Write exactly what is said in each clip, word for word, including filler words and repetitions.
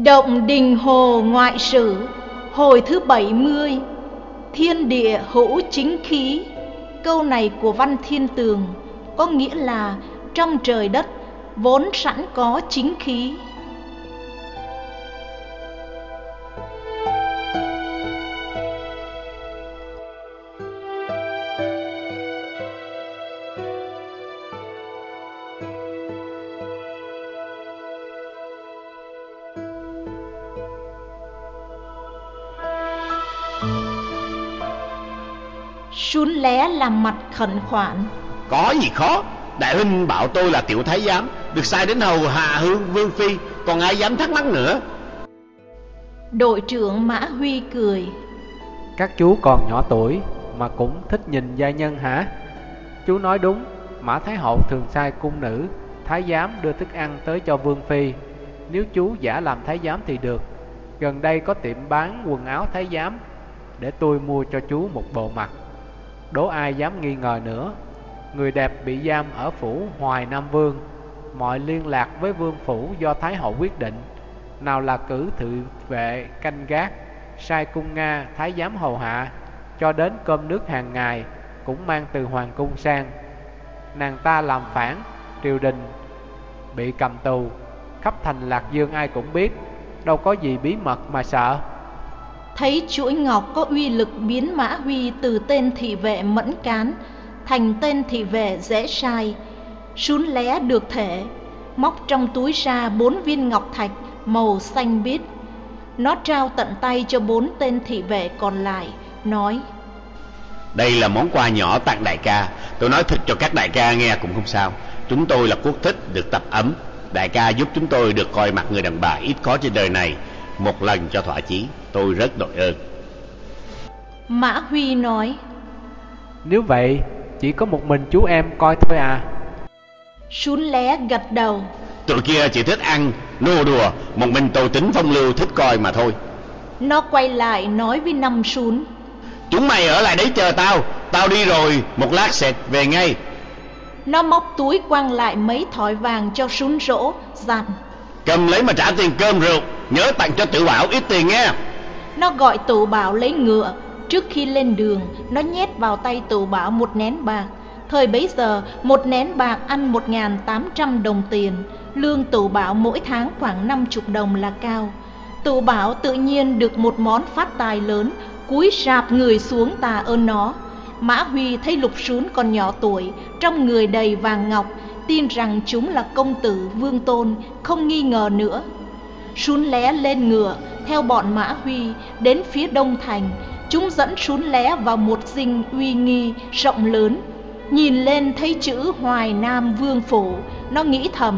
Động Đình Hồ Ngoại Sử hồi thứ bảy mươi. Thiên địa hữu chính khí. Câu này của Văn Thiên Tường có nghĩa là trong trời đất vốn sẵn có chính khí. Sún Lé làm mặt khẩn khoản. Có gì khó, đại huynh bảo tôi là tiểu thái giám, được sai đến hầu hạ hương vương phi, còn ai dám thắc mắc nữa. Đội trưởng Mã Huy cười. Các chú còn nhỏ tuổi mà cũng thích nhìn giai nhân hả? Chú nói đúng, Mã Thái Hậu thường sai cung nữ thái giám đưa thức ăn tới cho vương phi. Nếu chú giả làm thái giám thì được. Gần đây có tiệm bán quần áo thái giám, để tôi mua cho chú một bộ mặc. Đố ai dám nghi ngờ nữa. Người đẹp bị giam ở phủ Hoài Nam Vương, mọi liên lạc với vương phủ do Thái Hậu quyết định. Nào là cử thị vệ canh gác, sai cung Nga thái giám hầu hạ, cho đến cơm nước hàng ngày cũng mang từ hoàng cung sang. Nàng ta làm phản, triều đình bị cầm tù, khắp thành Lạc Dương ai cũng biết, đâu có gì bí mật mà sợ. Thấy chuỗi ngọc có uy lực biến Mã Huy từ tên thị vệ mẫn cán thành tên thị vệ dễ sai, Sún Lé được thể, móc trong túi ra bốn viên ngọc thạch màu xanh biếc. Nó trao tận tay cho bốn tên thị vệ còn lại, nói: Đây là món quà nhỏ tặng đại ca. Tôi nói thật cho các đại ca nghe cũng không sao. Chúng tôi là quốc thích, được tập ấm. Đại ca giúp chúng tôi được coi mặt người đàn bà ít có trên đời này một lần cho thỏa chí, tôi rất đội ơn. Mã Huy nói: Nếu vậy chỉ có một mình chú em coi thôi à? Sún Lé gật đầu. Tụi kia chỉ thích ăn, nô đùa, một mình tôi tính phong lưu thích coi mà thôi. Nó quay lại nói với năm Sún: Chúng mày ở lại đấy chờ tao, tao đi rồi, một lát sẽ về ngay. Nó móc túi quăng lại mấy thỏi vàng cho Sún Rỗ, dặn: Cầm lấy mà trả tiền cơm rượu, nhớ tặng cho Tử Bảo ít tiền nghe. Nó gọi Tử Bảo lấy ngựa. Trước khi lên đường, nó nhét vào tay Tử Bảo một nén bạc. Thời bấy giờ, một nén bạc ăn một nghìn tám trăm đồng tiền. Lương Tử Bảo mỗi tháng khoảng năm mươi đồng là cao. Tử Bảo tự nhiên được một món phát tài lớn, cúi rạp người xuống tạ ơn nó. Mã Huy thấy Lục Sún còn nhỏ tuổi, trong người đầy vàng ngọc, tin rằng chúng là công tử vương tôn, không nghi ngờ nữa. Sún Lé lên ngựa theo bọn Mã Huy đến phía đông thành. Chúng dẫn Sún Lé vào một dinh uy nghi rộng lớn. Nhìn lên thấy chữ Hoài Nam Vương phủ, nó nghĩ thầm: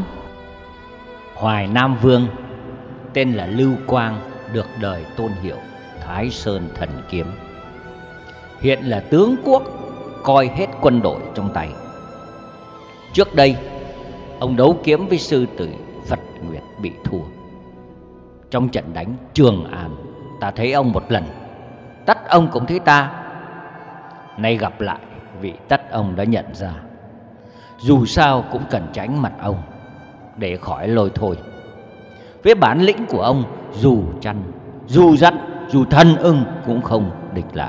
Hoài Nam Vương tên là Lưu Quang, được đời tôn hiệu Thái Sơn Thần Kiếm. Hiện là tướng quốc, coi hết quân đội trong tay. Trước đây ông đấu kiếm với sư tử Phật Nguyệt bị thua. Trong trận đánh Trường An, ta thấy ông một lần, tất ông cũng thấy ta. Nay gặp lại, vị tất ông đã nhận ra. Dù sao cũng cần tránh mặt ông để khỏi lôi thôi. Với bản lĩnh của ông, dù chăn, dù dắt, dù thân ưng cũng không địch lại.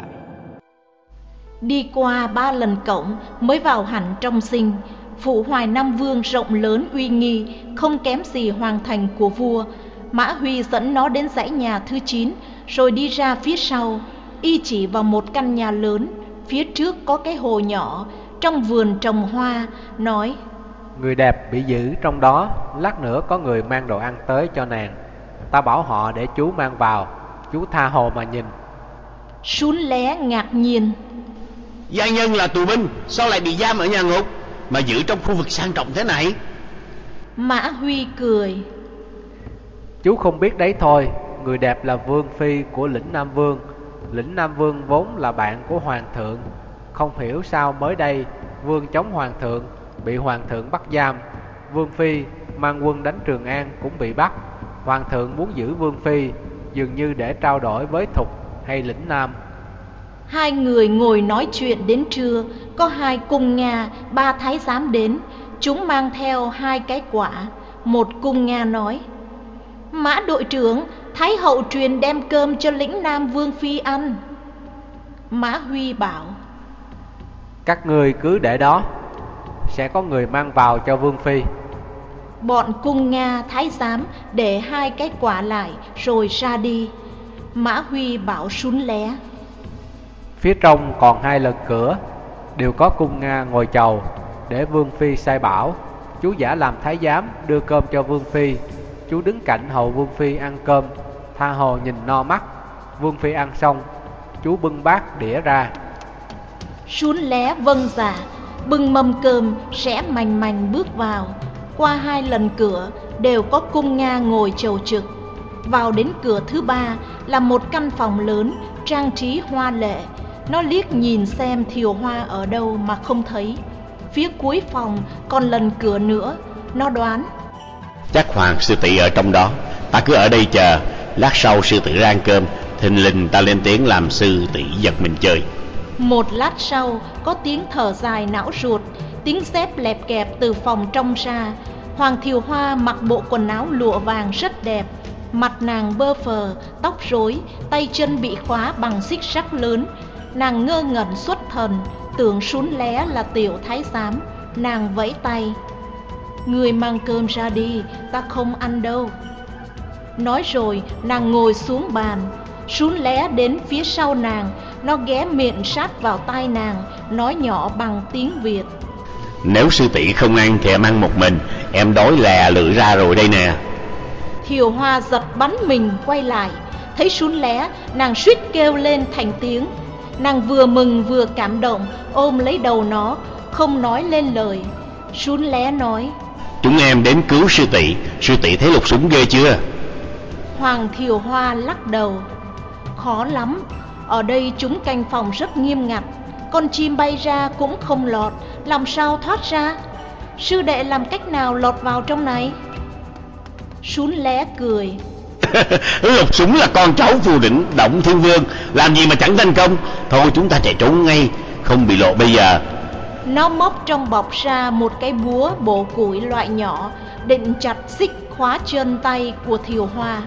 Đi qua ba lần cổng mới vào hẳn trong dinh. Phủ Hoài Nam Vương rộng lớn uy nghi, không kém gì hoàng thành của vua. Mã Huy dẫn nó đến dãy nhà thứ chín, rồi đi ra phía sau. Y chỉ vào một căn nhà lớn, phía trước có cái hồ nhỏ, trong vườn trồng hoa, nói: Người đẹp bị giữ trong đó, lát nữa có người mang đồ ăn tới cho nàng. Ta bảo họ để chú mang vào, chú tha hồ mà nhìn. Sún Lé ngạc nhiên: Gia nhân là tù binh, sao lại bị giam ở nhà ngục, mà giữ trong khu vực sang trọng thế này? Mã Huy cười: Chú không biết đấy thôi. Người đẹp là vương phi của lĩnh Nam Vương. Lĩnh Nam Vương vốn là bạn của hoàng thượng. Không hiểu sao mới đây vương chống hoàng thượng, bị hoàng thượng bắt giam. Vương phi mang quân đánh Trường An cũng bị bắt. Hoàng thượng muốn giữ vương phi, dường như để trao đổi với Thục hay lĩnh Nam. Hai người ngồi nói chuyện đến trưa. Có hai cung Nga, ba thái giám đến. Chúng mang theo hai cái quả. Một cung Nga nói: Mã đội trưởng, Thái hậu truyền đem cơm cho lĩnh Nam Vương phi ăn. Mã Huy bảo: Các ngươi cứ để đó, sẽ có người mang vào cho Vương phi. Bọn cung Nga thái giám để hai cái quả lại rồi ra đi. Mã Huy bảo Sún Lé: Phía trong còn hai lần cửa, đều có cung Nga ngồi chầu, để Vương phi sai bảo. Chú giả làm thái giám đưa cơm cho Vương phi. Chú đứng cạnh hầu Vương phi ăn cơm, tha hồ nhìn no mắt. Vương phi ăn xong, chú bưng bát đĩa ra. Sún Lé vâng dạ, bưng mâm cơm rẽ mành mành bước vào. Qua hai lần cửa đều có cung Nga ngồi chầu trực. Vào đến cửa thứ ba là một căn phòng lớn, trang trí hoa lệ. Nó liếc nhìn xem Thiều Hoa ở đâu mà không thấy. Phía cuối phòng còn lần cửa nữa. Nó đoán: Chắc Hoàng sư tỷ ở trong đó, ta cứ ở đây chờ. Lát sau sư tỷ ra ăn cơm, thình lình ta lên tiếng làm sư tỷ giật mình chơi. Một lát sau có tiếng thở dài não ruột, tiếng dép lẹp kẹp từ phòng trong ra. Hoàng Thiều Hoa mặc bộ quần áo lụa vàng rất đẹp. Mặt nàng bơ phờ, tóc rối, tay chân bị khóa bằng xích sắt lớn. Nàng ngơ ngẩn xuất thần, tưởng Sún Lé là tiểu thái giám. Nàng vẫy tay: Người mang cơm ra đi, ta không ăn đâu. Nói rồi nàng ngồi xuống bàn. Sún Lé đến phía sau nàng, nó ghé miệng sát vào tai nàng, nói nhỏ bằng tiếng Việt: Nếu sư tỷ không ăn thì em ăn một mình, em đói lè lưỡi ra rồi đây nè. Thiều Hoa giật bắn mình quay lại, thấy Sún Lé, nàng suýt kêu lên thành tiếng. Nàng vừa mừng vừa cảm động, ôm lấy đầu nó, không nói lên lời. Sún Lé nói: Chúng em đến cứu sư tỷ, sư tỷ thấy lục súng ghê chưa? Hoàng Thiều Hoa lắc đầu: Khó lắm, ở đây chúng canh phòng rất nghiêm ngặt. Con chim bay ra cũng không lọt, làm sao thoát ra? Sư đệ làm cách nào lọt vào trong này? Sún Lé cười: Lục súng là con cháu phù đỉnh Động Thiên Vương, làm gì mà chẳng thành công. Thôi chúng ta chạy trốn ngay, không bị lộ bây giờ. Nó móc trong bọc ra một cái búa bổ củi loại nhỏ, định chặt xích khóa chân tay của Thiều Hoa.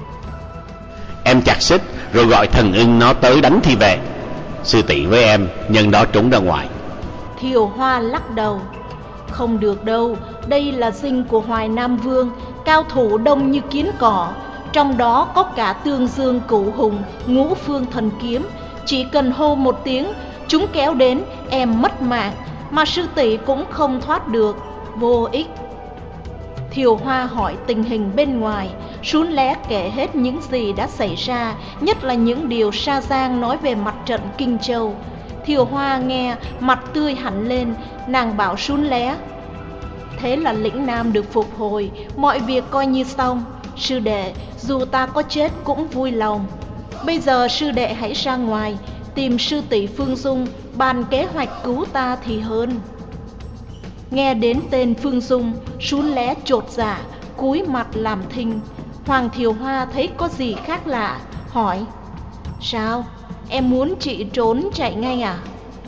Em chặt xích rồi gọi thần ưng nó tới đánh thì về. Sư tỷ với em nhân đó trốn ra ngoài. Thiều Hoa lắc đầu: Không được đâu, đây là dinh của Hoài Nam Vương, cao thủ đông như kiến cỏ. Trong đó có cả Tương Dương Cửu Hùng, Ngũ Phương Thần Kiếm. Chỉ cần hô một tiếng, chúng kéo đến, em mất mạng. Mà sư tỷ cũng không thoát được, vô ích. Thiều Hoa hỏi tình hình bên ngoài. Sún Lé kể hết những gì đã xảy ra, nhất là những điều Sa Giang nói về mặt trận Kinh Châu. Thiều Hoa nghe, mặt tươi hẳn lên. Nàng bảo Sún Lé: Thế là lĩnh Nam được phục hồi, mọi việc coi như xong. Sư đệ, dù ta có chết cũng vui lòng. Bây giờ sư đệ hãy ra ngoài, tìm sư tỷ Phương Dung, bàn kế hoạch cứu ta thì hơn. Nghe đến tên Phương Dung, Sún Lé chột dạ, cúi mặt làm thinh. Hoàng Thiều Hoa thấy có gì khác lạ, hỏi: Sao, em muốn chị trốn chạy ngay à?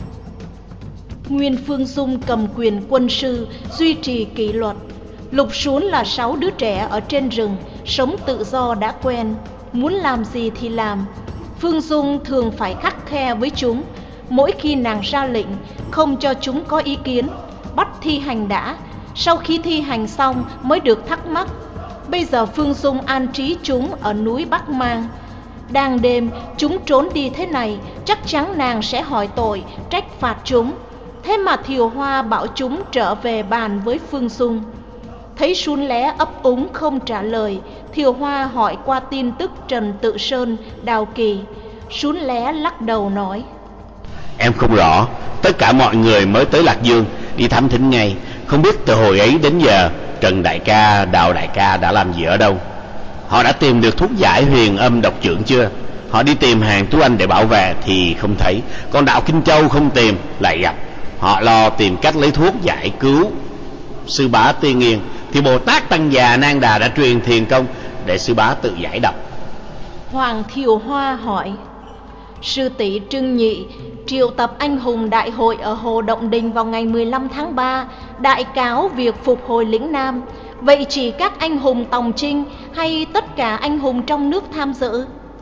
Nguyên Phương Dung cầm quyền quân sư, duy trì kỷ luật. Lục Sún là sáu đứa trẻ ở trên rừng, sống tự do đã quen, muốn làm gì thì làm. Phương Dung thường phải khắt khe với chúng. Mỗi khi nàng ra lệnh, không cho chúng có ý kiến, bắt thi hành đã. Sau khi thi hành xong mới được thắc mắc. Bây giờ Phương Dung an trí chúng ở núi Bắc Mang. Đang đêm chúng trốn đi thế này, chắc chắn nàng sẽ hỏi tội, trách phạt chúng. Thế mà Thiều Hoa bảo chúng trở về bàn với Phương Dung. Thấy Sún Lé ấp úng không trả lời, Thiều Hoa hỏi qua tin tức Trần Tự Sơn, Đào Kỳ. Sún Lé lắc đầu nói: Em không rõ, tất cả mọi người mới tới Lạc Dương, đi thám thính ngay. Không biết từ hồi ấy đến giờ, Trần đại ca, Đào đại ca đã làm gì ở đâu. Họ đã tìm được thuốc giải huyền âm độc trưởng chưa? Họ đi tìm hàng Tú Anh để bảo vệ thì không thấy. Còn đạo Kinh Châu không tìm, lại gặp. Họ lo tìm cách lấy thuốc giải cứu sư bá Tiên Nghiên, thì Bồ Tát Tăng Già Nan Đà đã truyền thiền công để sư bá tự giải độc. Hoàng Thiều Hoa hỏi: Sư tỷ Trưng Nhị triệu tập anh hùng đại hội ở Hồ Động Đình vào ngày mười lăm tháng ba, đại cáo việc phục hồi lĩnh Nam. Vậy chỉ các anh hùng tòng chinh hay tất cả anh hùng trong nước tham dự?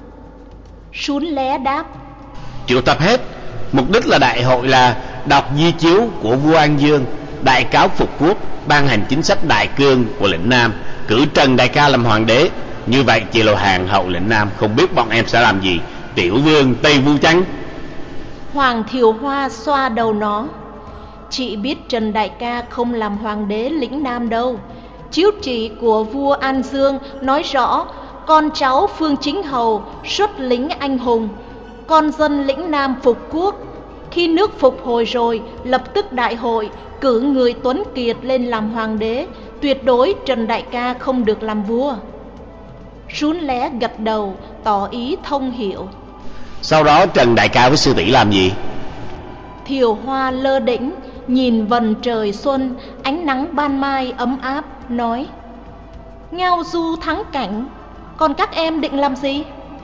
Sún Lé đáp: Triệu tập hết. Mục đích là đại hội là đọc di chiếu của vua An Dương, đại cáo phục quốc, ban hành chính sách đại cương của lĩnh Nam, cử Trần đại ca làm hoàng đế. Như vậy chị là hàng hậu lĩnh Nam, không biết bọn em sẽ làm gì? Tiểu vương Tây Vu chăng? Hoàng Thiều Hoa xoa đầu nó: Chị biết Trần đại ca không làm hoàng đế lĩnh Nam đâu. Chiếu chỉ của vua An Dương nói rõ con cháu Phương Chính Hầu xuất lính anh hùng, con dân lĩnh Nam phục quốc. Khi nước phục hồi rồi, lập tức đại hội cử người tuấn kiệt lên làm hoàng đế. Tuyệt đối Trần đại ca không được làm vua. Sún Lé gật đầu tỏ ý thông hiểu. Sau đó Trần đại ca với sư tỷ làm gì? Thiều Hoa lơ đễnh nhìn vầng trời xuân, ánh nắng ban mai ấm áp, nói: Ngao du thắng cảnh, còn các em định làm gì?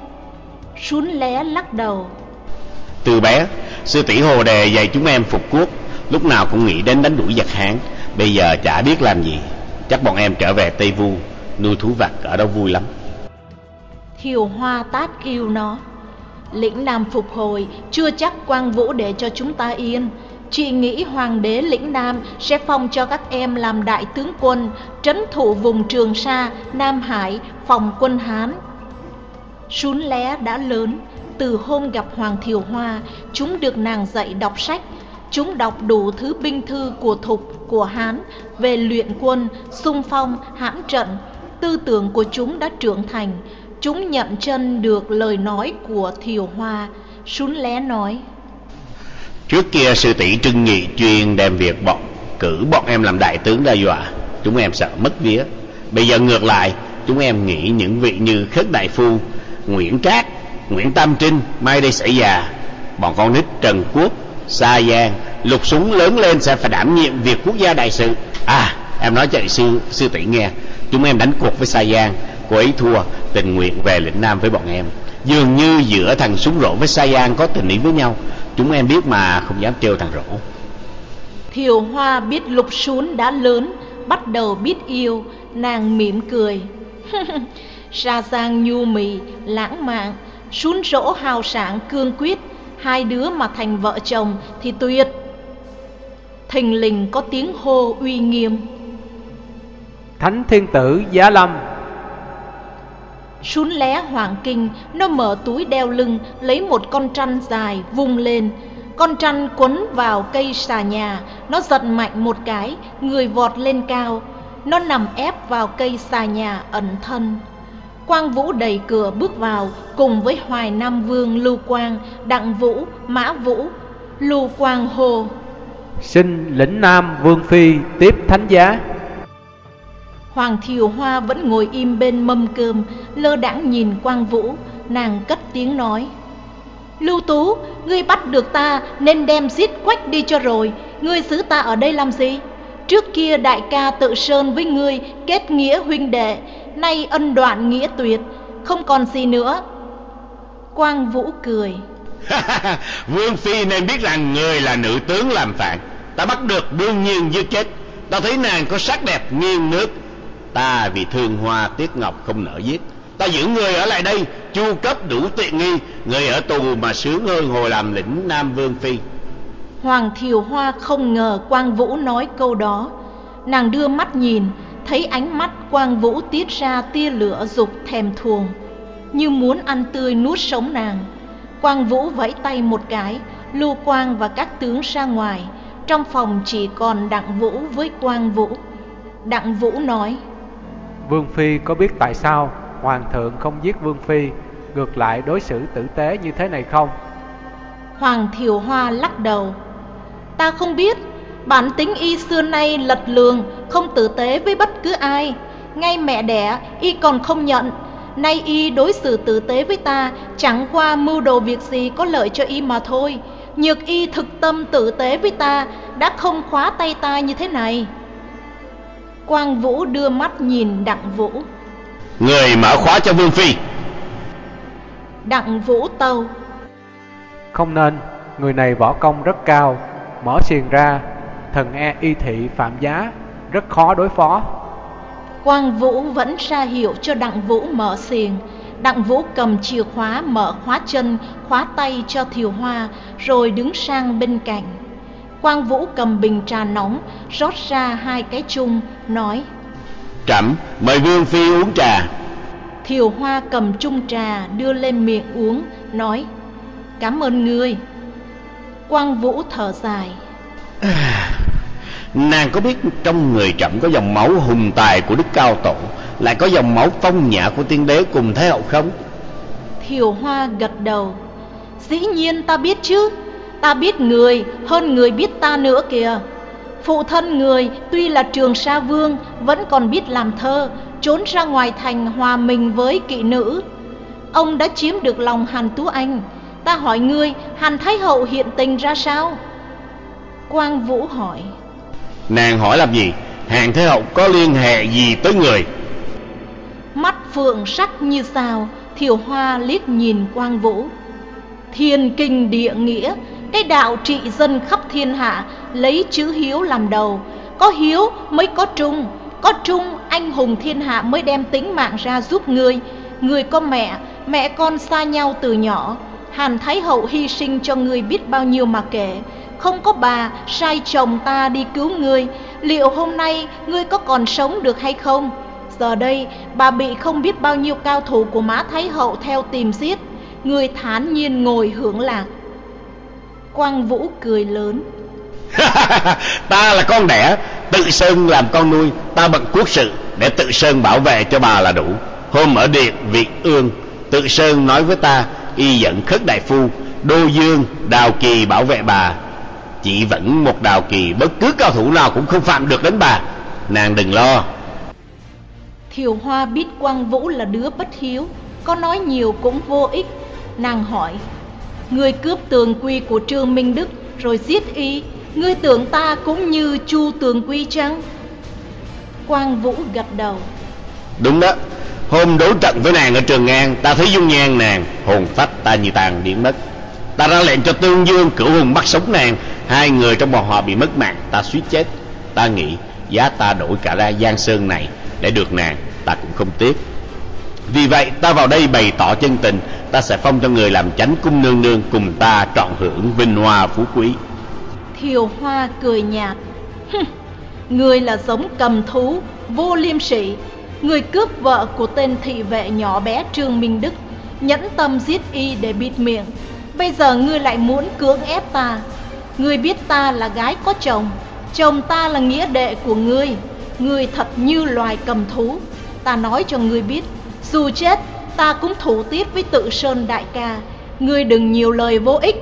Sún Lé lắc đầu: Từ bé sư tỷ Hồ Đề dạy chúng em phục quốc, lúc nào cũng nghĩ đến đánh đuổi giặc Hán. Bây giờ chả biết làm gì. Chắc bọn em trở về Tây Vu nuôi thú vật ở đó vui lắm. Thiều Hoa tát kêu nó: Lĩnh Nam phục hồi, chưa chắc Quang Vũ để cho chúng ta yên. Chị nghĩ hoàng đế lĩnh Nam sẽ phong cho các em làm đại tướng quân, trấn thủ vùng Trường Sa, Nam Hải, phòng quân Hán. Sún Lé đã lớn. Từ hôm gặp Hoàng Thiều Hoa, chúng được nàng dạy đọc sách. Chúng đọc đủ thứ binh thư của Thục, của Hán về luyện quân, xung phong, hãm trận. Tư tưởng của chúng đã trưởng thành. Chúng nhận chân được lời nói của Thiều Hoa. Sún Lé nói: Trước kia sư tỷ Trưng Nhị chuyên đem việc bọn cử bọn em làm đại tướng đe dọa, chúng em sợ mất vía. Bây giờ ngược lại, chúng em nghĩ những vị như Khất Đại Phu, Nguyễn Trác, Nguyễn Tam Trinh mai đây sẽ già. Bọn con nít Trần Quốc, Sa Giang, Lục Súng lớn lên sẽ phải đảm nhiệm việc quốc gia đại sự. À, em nói cho sư sư tỷ nghe, chúng em đánh cuộc với Sa Giang, cô ấy thua, tình nguyện về lĩnh Nam với bọn em. Dường như giữa thằng Súng Rỗ với Sa Giang có tình ý với nhau. Chúng em biết mà không dám trêu thằng Rỗ. Thiều Hoa biết Lục Sún đã lớn, bắt đầu biết yêu. Nàng mỉm cười: Sa Giang nhu mì, lãng mạn, Sún Rỗ hào sảng cương quyết. Hai đứa mà thành vợ chồng thì tuyệt. Thình lình có tiếng hô uy nghiêm: Thánh thiên tử Giá Lâm. Sún Lé hoảng kinh. Nó mở túi đeo lưng, lấy một con trăn dài vung lên. Con trăn quấn vào cây xà nhà. Nó giật mạnh một cái, người vọt lên cao. Nó nằm ép vào cây xà nhà ẩn thân. Quang Vũ đẩy cửa bước vào, cùng với Hoài Nam Vương Lưu Quang, Đặng Vũ, Mã Vũ. Lưu Quang hô: Xin lĩnh Nam Vương Phi tiếp thánh giá. Hoàng Thiều Hoa vẫn ngồi im bên mâm cơm, lơ đãng nhìn Quang Vũ. Nàng cất tiếng nói: Lưu Tú, ngươi bắt được ta nên đem giết Quách đi cho rồi. Ngươi giữ ta ở đây làm gì? Trước kia đại ca Tự Sơn với ngươi kết nghĩa huynh đệ, nay ân đoạn nghĩa tuyệt, không còn gì nữa. Quang Vũ cười: Vương Phi nên biết rằng người là nữ tướng làm phản. Ta bắt được đương nhiên giết chết. Ta thấy nàng có sắc đẹp nghiêng nước. Ta vì thương hoa tiếc ngọc không nỡ giết. Ta giữ người ở lại đây, chu cấp đủ tiện nghi. Người ở tù mà sướng hơn hồi làm lĩnh Nam Vương Phi. Hoàng Thiều Hoa không ngờ Quang Vũ nói câu đó. Nàng đưa mắt nhìn, thấy ánh mắt Quang Vũ tiết ra tia lửa dục thèm thuồng, như muốn ăn tươi nuốt sống nàng. Quang Vũ vẫy tay một cái, Lưu Quang và các tướng ra ngoài. Trong phòng chỉ còn Đặng Vũ với Quang Vũ. Đặng Vũ nói: Vương Phi có biết tại sao Hoàng thượng không giết Vương Phi, ngược lại đối xử tử tế như thế này không? Hoàng Thiều Hoa lắc đầu: Ta không biết. Bản tính y xưa nay lật lường, không tử tế với bất cứ ai. Ngay mẹ đẻ y còn không nhận. Nay y đối xử tử tế với ta, chẳng qua mưu đồ việc gì có lợi cho y mà thôi. Nhược y thực tâm tử tế với ta, đã không khóa tay ta như thế này. Quang Vũ đưa mắt nhìn Đặng Vũ: Người mở khóa cho Vương Phi. Đặng Vũ tâu: Không nên, người này võ công rất cao, mở xiềng ra, thần e y thị phạm giá, rất khó đối phó. Quang Vũ vẫn ra hiệu cho Đặng Vũ mở xiềng. Đặng Vũ cầm chìa khóa mở khóa chân, khóa tay cho Thiều Hoa, rồi đứng sang bên cạnh. Quang Vũ cầm bình trà nóng, rót ra hai cái chung, nói: Trẫm mời Vương Phi uống trà. Thiều Hoa cầm chung trà đưa lên miệng uống, nói: Cảm ơn ngươi. Quang Vũ thở dài: Nàng có biết trong người trẫm có dòng máu hùng tài của Đức Cao Tổ, lại có dòng máu phong nhã của tiên đế cùng Thái hậu không? Thiều Hoa gật đầu: Dĩ nhiên ta biết chứ. Ta biết người hơn người biết ta nữa kìa. Phụ thân người tuy là Trường Sa Vương, vẫn còn biết làm thơ, trốn ra ngoài thành hòa mình với kỵ nữ. Ông đã chiếm được lòng Hàn Tú Anh. Ta hỏi ngươi, Hàn Thái hậu hiện tình ra sao? Quang Vũ hỏi: Nàng hỏi làm gì? Hàn Thái hậu có liên hệ gì tới người? Mắt phượng sắc như sao. Thiều Hoa liếc nhìn Quang Vũ: Thiên kinh địa nghĩa, cái đạo trị dân khắp thiên hạ, lấy chữ hiếu làm đầu. Có hiếu mới có trung, có trung anh hùng thiên hạ mới đem tính mạng ra giúp ngươi. Ngươi có mẹ, mẹ con xa nhau từ nhỏ. Hàn Thái hậu hy sinh cho ngươi biết bao nhiêu mà kể. Không có bà, sai chồng ta đi cứu ngươi, liệu hôm nay ngươi có còn sống được hay không? Giờ đây bà bị không biết bao nhiêu cao thủ của Mã Thái hậu theo tìm giết, ngươi thản nhiên ngồi hưởng lạc. Quang Vũ cười lớn: Ta là con đẻ, Tự Sơn làm con nuôi. Ta bận quốc sự, để Tự Sơn bảo vệ cho bà là đủ. Hôm ở điện Việt Ương, Tự Sơn nói với ta, y dẫn Khất đại phu, Đô Dương, Đào Kỳ bảo vệ bà. Chỉ vẫn một Đào Kỳ, bất cứ cao thủ nào cũng không phạm được đến bà. Nàng đừng lo. Thiều Hoa biết Quang Vũ là đứa bất hiếu, có nói nhiều cũng vô ích. Nàng hỏi: Ngươi cướp tường quy của Trương Minh Đức rồi giết y, ngươi tưởng ta cũng như Chu Tường Quy chăng? Quang Vũ gật đầu: Đúng đó. Hôm đấu trận với nàng ở Trường An, ta thấy dung nhan nàng, hồn phách ta như tàn biến mất. Ta ra lệnh cho Tương Dương cửu hùng bắt sống nàng. Hai người trong bọn họ bị mất mạng, ta suýt chết. Ta nghĩ giá ta đổi cả ra Giang Sơn này để được nàng, ta cũng không tiếc. Vì vậy ta vào đây bày tỏ chân tình. Ta sẽ phong cho người làm chánh cung nương nương, cùng ta trọn hưởng vinh hoa phú quý. Thiều Hoa cười nhạt: Ngươi là giống cầm thú, vô liêm sỉ. Ngươi cướp vợ của tên thị vệ nhỏ bé Trương Minh Đức, nhẫn tâm giết y để bịt miệng. Bây giờ ngươi lại muốn cưỡng ép ta. Ngươi biết ta là gái có chồng, chồng ta là nghĩa đệ của ngươi. Ngươi thật như loài cầm thú. Ta nói cho ngươi biết, dù chết ta cũng thủ tiết với Tự Sơn đại ca. Ngươi đừng nhiều lời vô ích.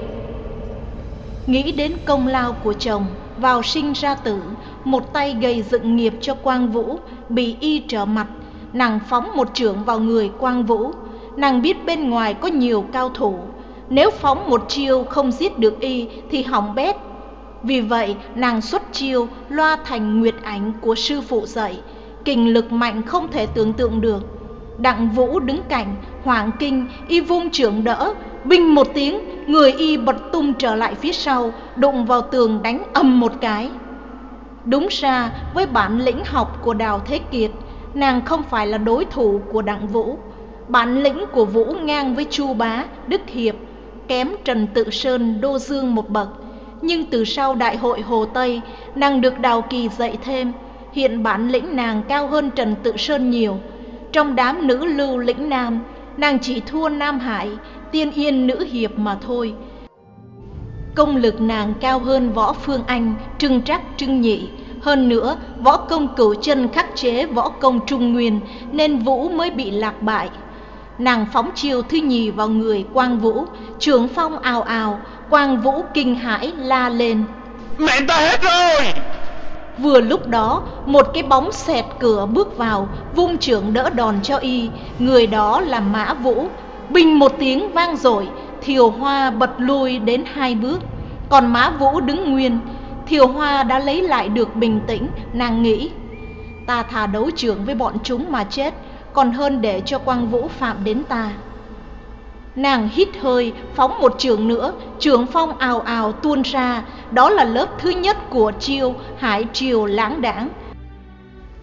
Nghĩ đến công lao của chồng, vào sinh ra tử, một tay gây dựng nghiệp cho Quang Vũ, bị y trở mặt. Nàng phóng một chưởng vào người Quang Vũ. Nàng biết bên ngoài có nhiều cao thủ, nếu phóng một chiêu không giết được y thì hỏng bét. Vì vậy nàng xuất chiêu loa thành nguyệt ảnh của sư phụ dạy, kình lực mạnh không thể tưởng tượng được. Đặng Vũ đứng cạnh, hoảng kinh, y vung chưởng đỡ, binh một tiếng, người y bật tung trở lại phía sau, đụng vào tường đánh ầm một cái. Đúng ra với bản lĩnh học của Đào Thế Kiệt, nàng không phải là đối thủ của Đặng Vũ. Bản lĩnh của Vũ ngang với Chu Bá, Đức Hiệp, kém Trần Tự Sơn, Đô Dương một bậc. Nhưng từ sau đại hội Hồ Tây, nàng được Đào Kỳ dạy thêm. Hiện bản lĩnh nàng cao hơn Trần Tự Sơn nhiều. Trong đám nữ lưu lĩnh nam, nàng chỉ thua Nam Hải, Tiên Yên nữ hiệp mà thôi. Công lực nàng cao hơn Võ Phương Anh, Trưng Trắc, Trưng Nhị. Hơn nữa, võ công Cửu Chân khắc chế võ công Trung Nguyên, nên Vũ mới bị lạc bại. Nàng phóng chiêu thứ nhì vào người Quang Vũ, trường phong ào ào. Quang Vũ kinh hãi la lên: Mẹ ta hết rồi! Vừa lúc đó, một cái bóng xẹt cửa bước vào, vung chưởng đỡ đòn cho y. Người đó là Mã Vũ. Bình một tiếng vang dội, Thiều Hoa bật lui đến hai bước, còn Mã Vũ đứng nguyên. Thiều Hoa đã lấy lại được bình tĩnh. Nàng nghĩ: ta thà đấu chưởng với bọn chúng mà chết, còn hơn để cho Quang Vũ phạm đến ta. Nàng hít hơi, phóng một chưởng nữa, chưởng phong ào ào tuôn ra. Đó là lớp thứ nhất của chiêu Hải Triều Lãng Đãng.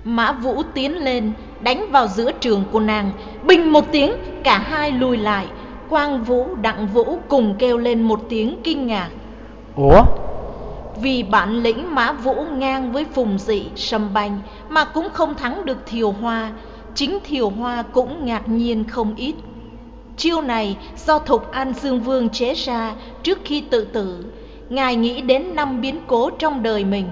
Mã Vũ tiến lên, đánh vào giữa trường của nàng. Bình một tiếng, cả hai lùi lại. Quang Vũ, Đặng Vũ cùng kêu lên một tiếng kinh ngạc. Ủa? Vì bản lĩnh Mã Vũ ngang với Phùng Dị, Sầm Bành mà cũng không thắng được Thiều Hoa. Chính Thiều Hoa cũng ngạc nhiên không ít. Chiêu này do Thục An Dương Vương chế ra trước khi tự tử. Ngài nghĩ đến năm biến cố trong đời mình.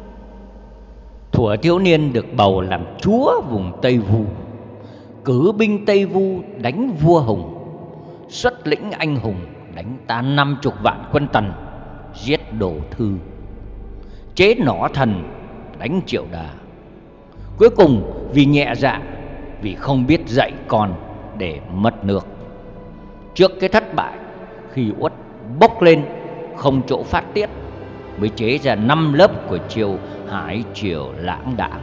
Thuở thiếu niên được bầu làm chúa vùng Tây Vu, cử binh Tây Vu đánh vua Hùng, xuất lĩnh anh hùng đánh tan năm chục vạn quân Tần, giết Đổ Thư, chế nỏ thần đánh Triệu Đà. Cuối cùng vì nhẹ dạ, vì không biết dạy con để mất nước. Trước cái thất bại, khi uất bốc lên không chỗ phát tiết, mới chế ra năm lớp của triều Hải Triều Lãng Đảng.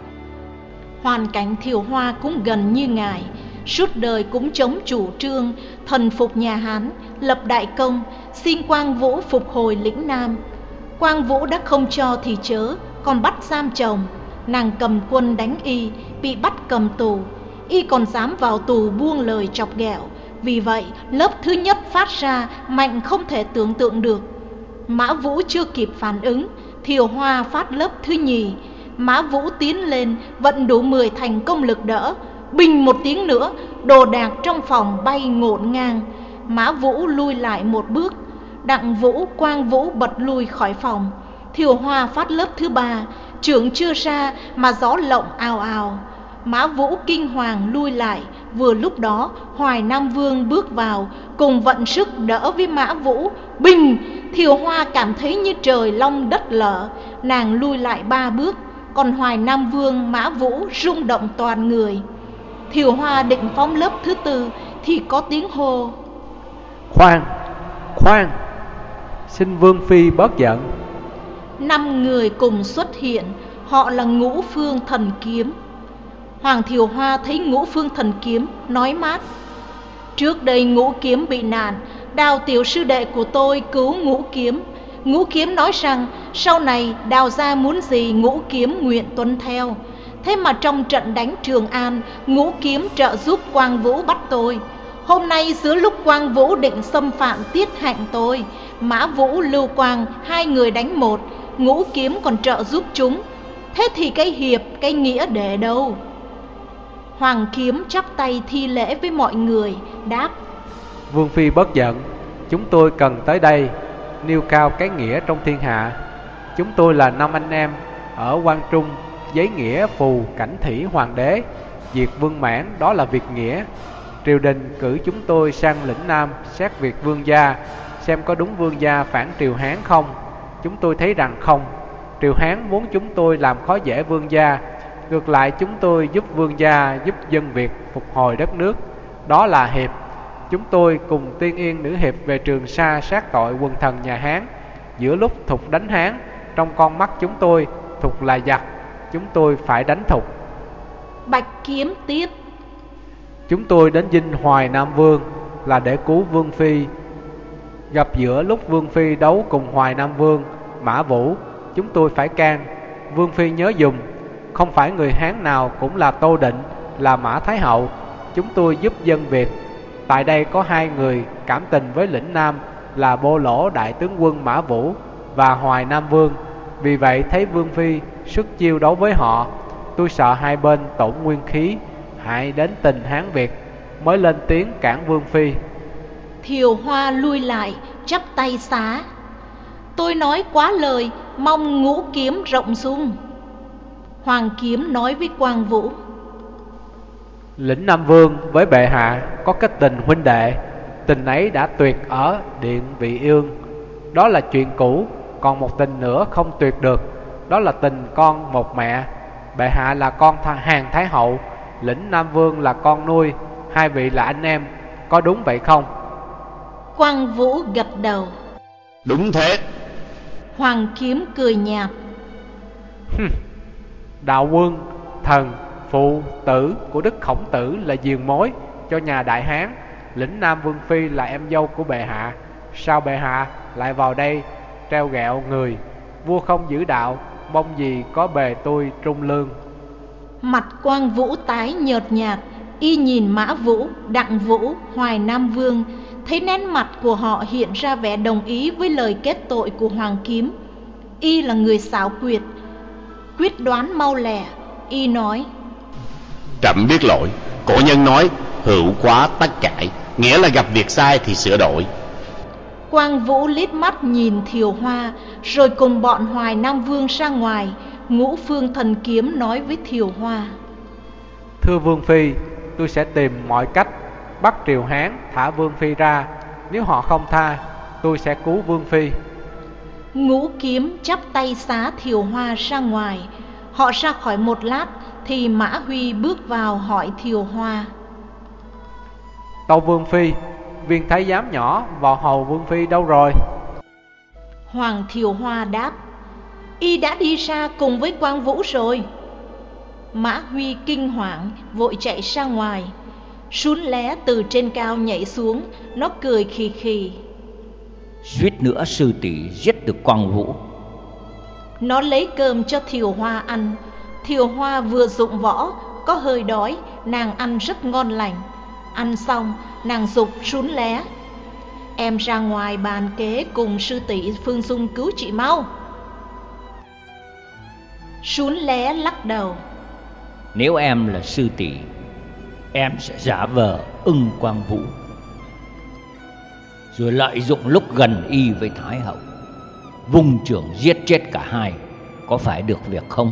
Hoàn cảnh Thiều Hoa cũng gần như ngài, suốt đời cũng chống chủ trương thần phục nhà Hán, lập đại công, xin Quang Vũ phục hồi lĩnh Nam. Quang Vũ đã không cho thì chớ, còn bắt giam chồng. Nàng cầm quân đánh y, bị bắt cầm tù. Y còn dám vào tù buông lời chọc ghẹo. Vì vậy lớp thứ nhất phát ra mạnh không thể tưởng tượng được. Mã Vũ chưa kịp phản ứng, Thiều Hoa phát lớp thứ nhì. Mã Vũ tiến lên, vận đủ mười thành công lực đỡ. Bình một tiếng nữa, đồ đạc trong phòng bay ngổn ngang. Mã Vũ lui lại một bước. Đặng Vũ, Quang Vũ bật lui khỏi phòng. Thiều Hoa phát lớp thứ ba, trưởng chưa ra mà gió lộng ào ào. Mã Vũ kinh hoàng lui lại. Vừa lúc đó Hoài Nam Vương bước vào, cùng vận sức đỡ với Mã Vũ. Bình! Thiều Hoa cảm thấy như trời long đất lở. Nàng lui lại ba bước, còn Hoài Nam Vương, Mã Vũ rung động toàn người. Thiều Hoa định phóng lớp thứ tư thì có tiếng hô: Khoan! Khoan! Xin Vương Phi bớt giận. Năm người cùng xuất hiện, họ là Ngũ Phương Thần Kiếm. Hoàng Thiều Hoa thấy Ngũ Phương Thần Kiếm, nói mát: Trước đây Ngũ Kiếm bị nạn, Đào tiểu sư đệ của tôi cứu Ngũ Kiếm. Ngũ Kiếm nói rằng sau này Đào gia muốn gì Ngũ Kiếm nguyện tuân theo. Thế mà trong trận đánh Trường An, Ngũ Kiếm trợ giúp Quang Vũ bắt tôi. Hôm nay giữa lúc Quang Vũ định xâm phạm tiết hạnh tôi, Mã Vũ, Lưu Quang hai người đánh một, Ngũ Kiếm còn trợ giúp chúng. Thế thì cái hiệp, cái nghĩa để đâu? Hoàng Kiếm chắp tay thi lễ với mọi người, đáp: Vương Phi bớt giận, chúng tôi cần tới đây nêu cao cái nghĩa trong thiên hạ. Chúng tôi là năm anh em ở Quan Trung, giấy nghĩa phù cảnh thủy hoàng đế, diệt Vương Mãn đó là việc nghĩa. Triều đình cử chúng tôi sang lĩnh Nam xét việc vương gia, xem có đúng vương gia phản triều Hán không. Chúng tôi thấy rằng không. Triều Hán muốn chúng tôi làm khó dễ vương gia, ngược lại chúng tôi giúp vương gia, giúp dân Việt phục hồi đất nước. Đó là hiệp. Chúng tôi cùng Tiên Yên nữ hiệp về Trường Sa sát tội quần thần nhà Hán. Giữa lúc Thục đánh Hán, trong con mắt chúng tôi Thục là giặc, chúng tôi phải đánh Thục. Bạch Kiếm tiếp: Chúng tôi đến dinh Hoài Nam Vương là để cứu Vương Phi. Gặp giữa lúc Vương Phi đấu cùng Hoài Nam Vương, Mã Vũ, chúng tôi phải can. Vương Phi nhớ dùng, không phải người Hán nào cũng là Tô Định, là Mã Thái Hậu. Chúng tôi giúp dân Việt. Tại đây có hai người cảm tình với lĩnh Nam là Bô Lỗ đại tướng quân Mã Vũ và Hoài Nam Vương. Vì vậy thấy Vương Phi xuất chiêu đấu với họ, tôi sợ hai bên tổn nguyên khí, hại đến tình Hán Việt, mới lên tiếng cản Vương Phi. Thiều Hoa lui lại, chắp tay xá: Tôi nói quá lời, mong Ngũ Kiếm rộng dung. Hoàng Kiếm nói với Quang Vũ: Lĩnh Nam Vương với bệ hạ có cái tình huynh đệ, tình ấy đã tuyệt ở Điện Vị Ương. Đó là chuyện cũ, còn một tình nữa không tuyệt được, đó là tình con một mẹ. Bệ hạ là con Hàn Thái Hậu, Lĩnh Nam Vương là con nuôi, hai vị là anh em, có đúng vậy không? Quang Vũ gật đầu: Đúng thế. Hoàng Kiếm cười nhạt: Đạo quân, thần, phụ, tử của Đức Khổng Tử là diều mối cho nhà Đại Hán. Lĩnh Nam Vương Phi là em dâu của bệ hạ. Sao bệ hạ lại vào đây treo gẹo người? Vua không giữ đạo, mong gì có bề tôi trung lương. Mặt Quang Vũ tái nhợt nhạt, y nhìn Mã Vũ, Đặng Vũ, Hoài Nam Vương, thấy nét mặt của họ hiện ra vẻ đồng ý với lời kết tội của Hoàng Kiếm. Y là người xảo quyệt, quyết đoán mau lẹ. Y nói: Trẫm biết lỗi. Cổ nhân nói hữu quá tất cải, nghĩa là gặp việc sai thì sửa đổi. Quang Vũ liếc mắt nhìn Thiều Hoa, rồi cùng bọn Hoài Nam Vương ra ngoài. Ngũ Phương Thần Kiếm nói với Thiều Hoa: Thưa Vương Phi, tôi sẽ tìm mọi cách bắt Triều Hán thả Vương Phi ra. Nếu họ không tha, tôi sẽ cứu Vương Phi. Ngũ Kiếm chắp tay xá Thiều Hoa ra ngoài. Họ ra khỏi một lát thì Mã Huy bước vào hỏi Thiều Hoa: Tâu Vương Phi, viên thái giám nhỏ vào hầu Vương Phi đâu rồi? Hoàng Thiều Hoa đáp: Y đã đi ra cùng với Quang Vũ rồi. Mã Huy kinh hoàng vội chạy ra ngoài. Sún Lé từ trên cao nhảy xuống, nó cười khì khì: Suýt nữa sư tỷ giết được Quang Vũ. Nó lấy cơm cho Thiều Hoa ăn. Thiều Hoa vừa dụng võ, có hơi đói, nàng ăn rất ngon lành. Ăn xong, nàng giục Sún Lé: Em ra ngoài bàn kế cùng sư tỷ Phương Dung cứu chị mau. Sún Lé lắc đầu: Nếu em là sư tỷ, em sẽ giả vờ ưng Quang Vũ, rồi lợi dụng lúc gần y với Thái hậu, vung chưởng giết chết cả hai, có phải được việc không?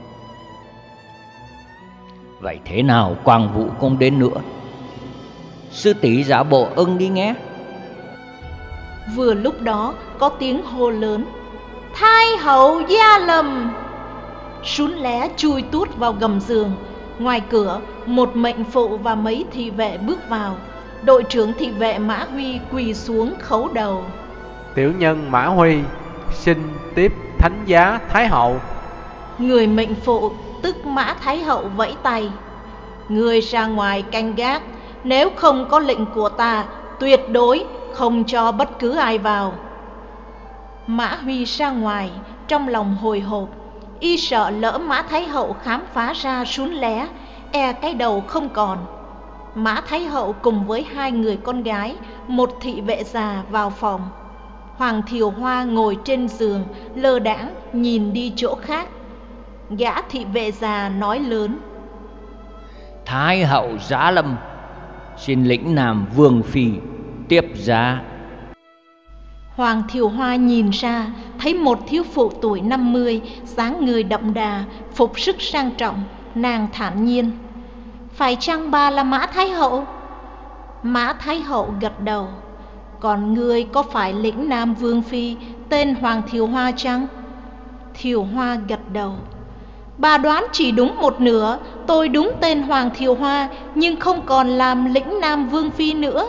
Vậy thế nào Quang Vũ không đến nữa, sư tỷ giả bộ ưng đi nghe. Vừa lúc đó có tiếng hô lớn: Thái hậu gia lầm! Sún Lé chui tút vào gầm giường. Ngoài cửa, một mệnh phụ và mấy thị vệ bước vào. Đội trưởng thị vệ Mã Huy quỳ xuống khấu đầu: Tiểu nhân Mã Huy xin tiếp thánh giá Thái hậu. Người mệnh phụ tức Mã Thái hậu vẫy tay: Người ra ngoài canh gác, nếu không có lệnh của ta, tuyệt đối không cho bất cứ ai vào. Mã Huy ra ngoài, trong lòng hồi hộp. Y sợ lỡ Mã Thái hậu khám phá ra Sún Lé, e cái đầu không còn. Mã Thái hậu cùng với hai người con gái, một thị vệ già vào phòng. Hoàng Thiều Hoa ngồi trên giường, lơ đãng nhìn đi chỗ khác. Gã thị vệ già nói lớn: Thái hậu giá lâm, xin lĩnh nam Vương Phi tiếp giá. Hoàng Thiều Hoa nhìn ra, thấy một thiếu phụ tuổi năm mươi, dáng người đậm đà, phục sức sang trọng. Nàng thản nhiên: Phải chăng bà là Mã Thái hậu? Mã Thái hậu gật đầu: Còn ngươi có phải lĩnh nam Vương Phi tên Hoàng Thiều Hoa chăng? Thiều Hoa gật đầu: Bà đoán chỉ đúng một nửa. Tôi đúng tên Hoàng Thiều Hoa, nhưng không còn làm lĩnh nam Vương Phi nữa.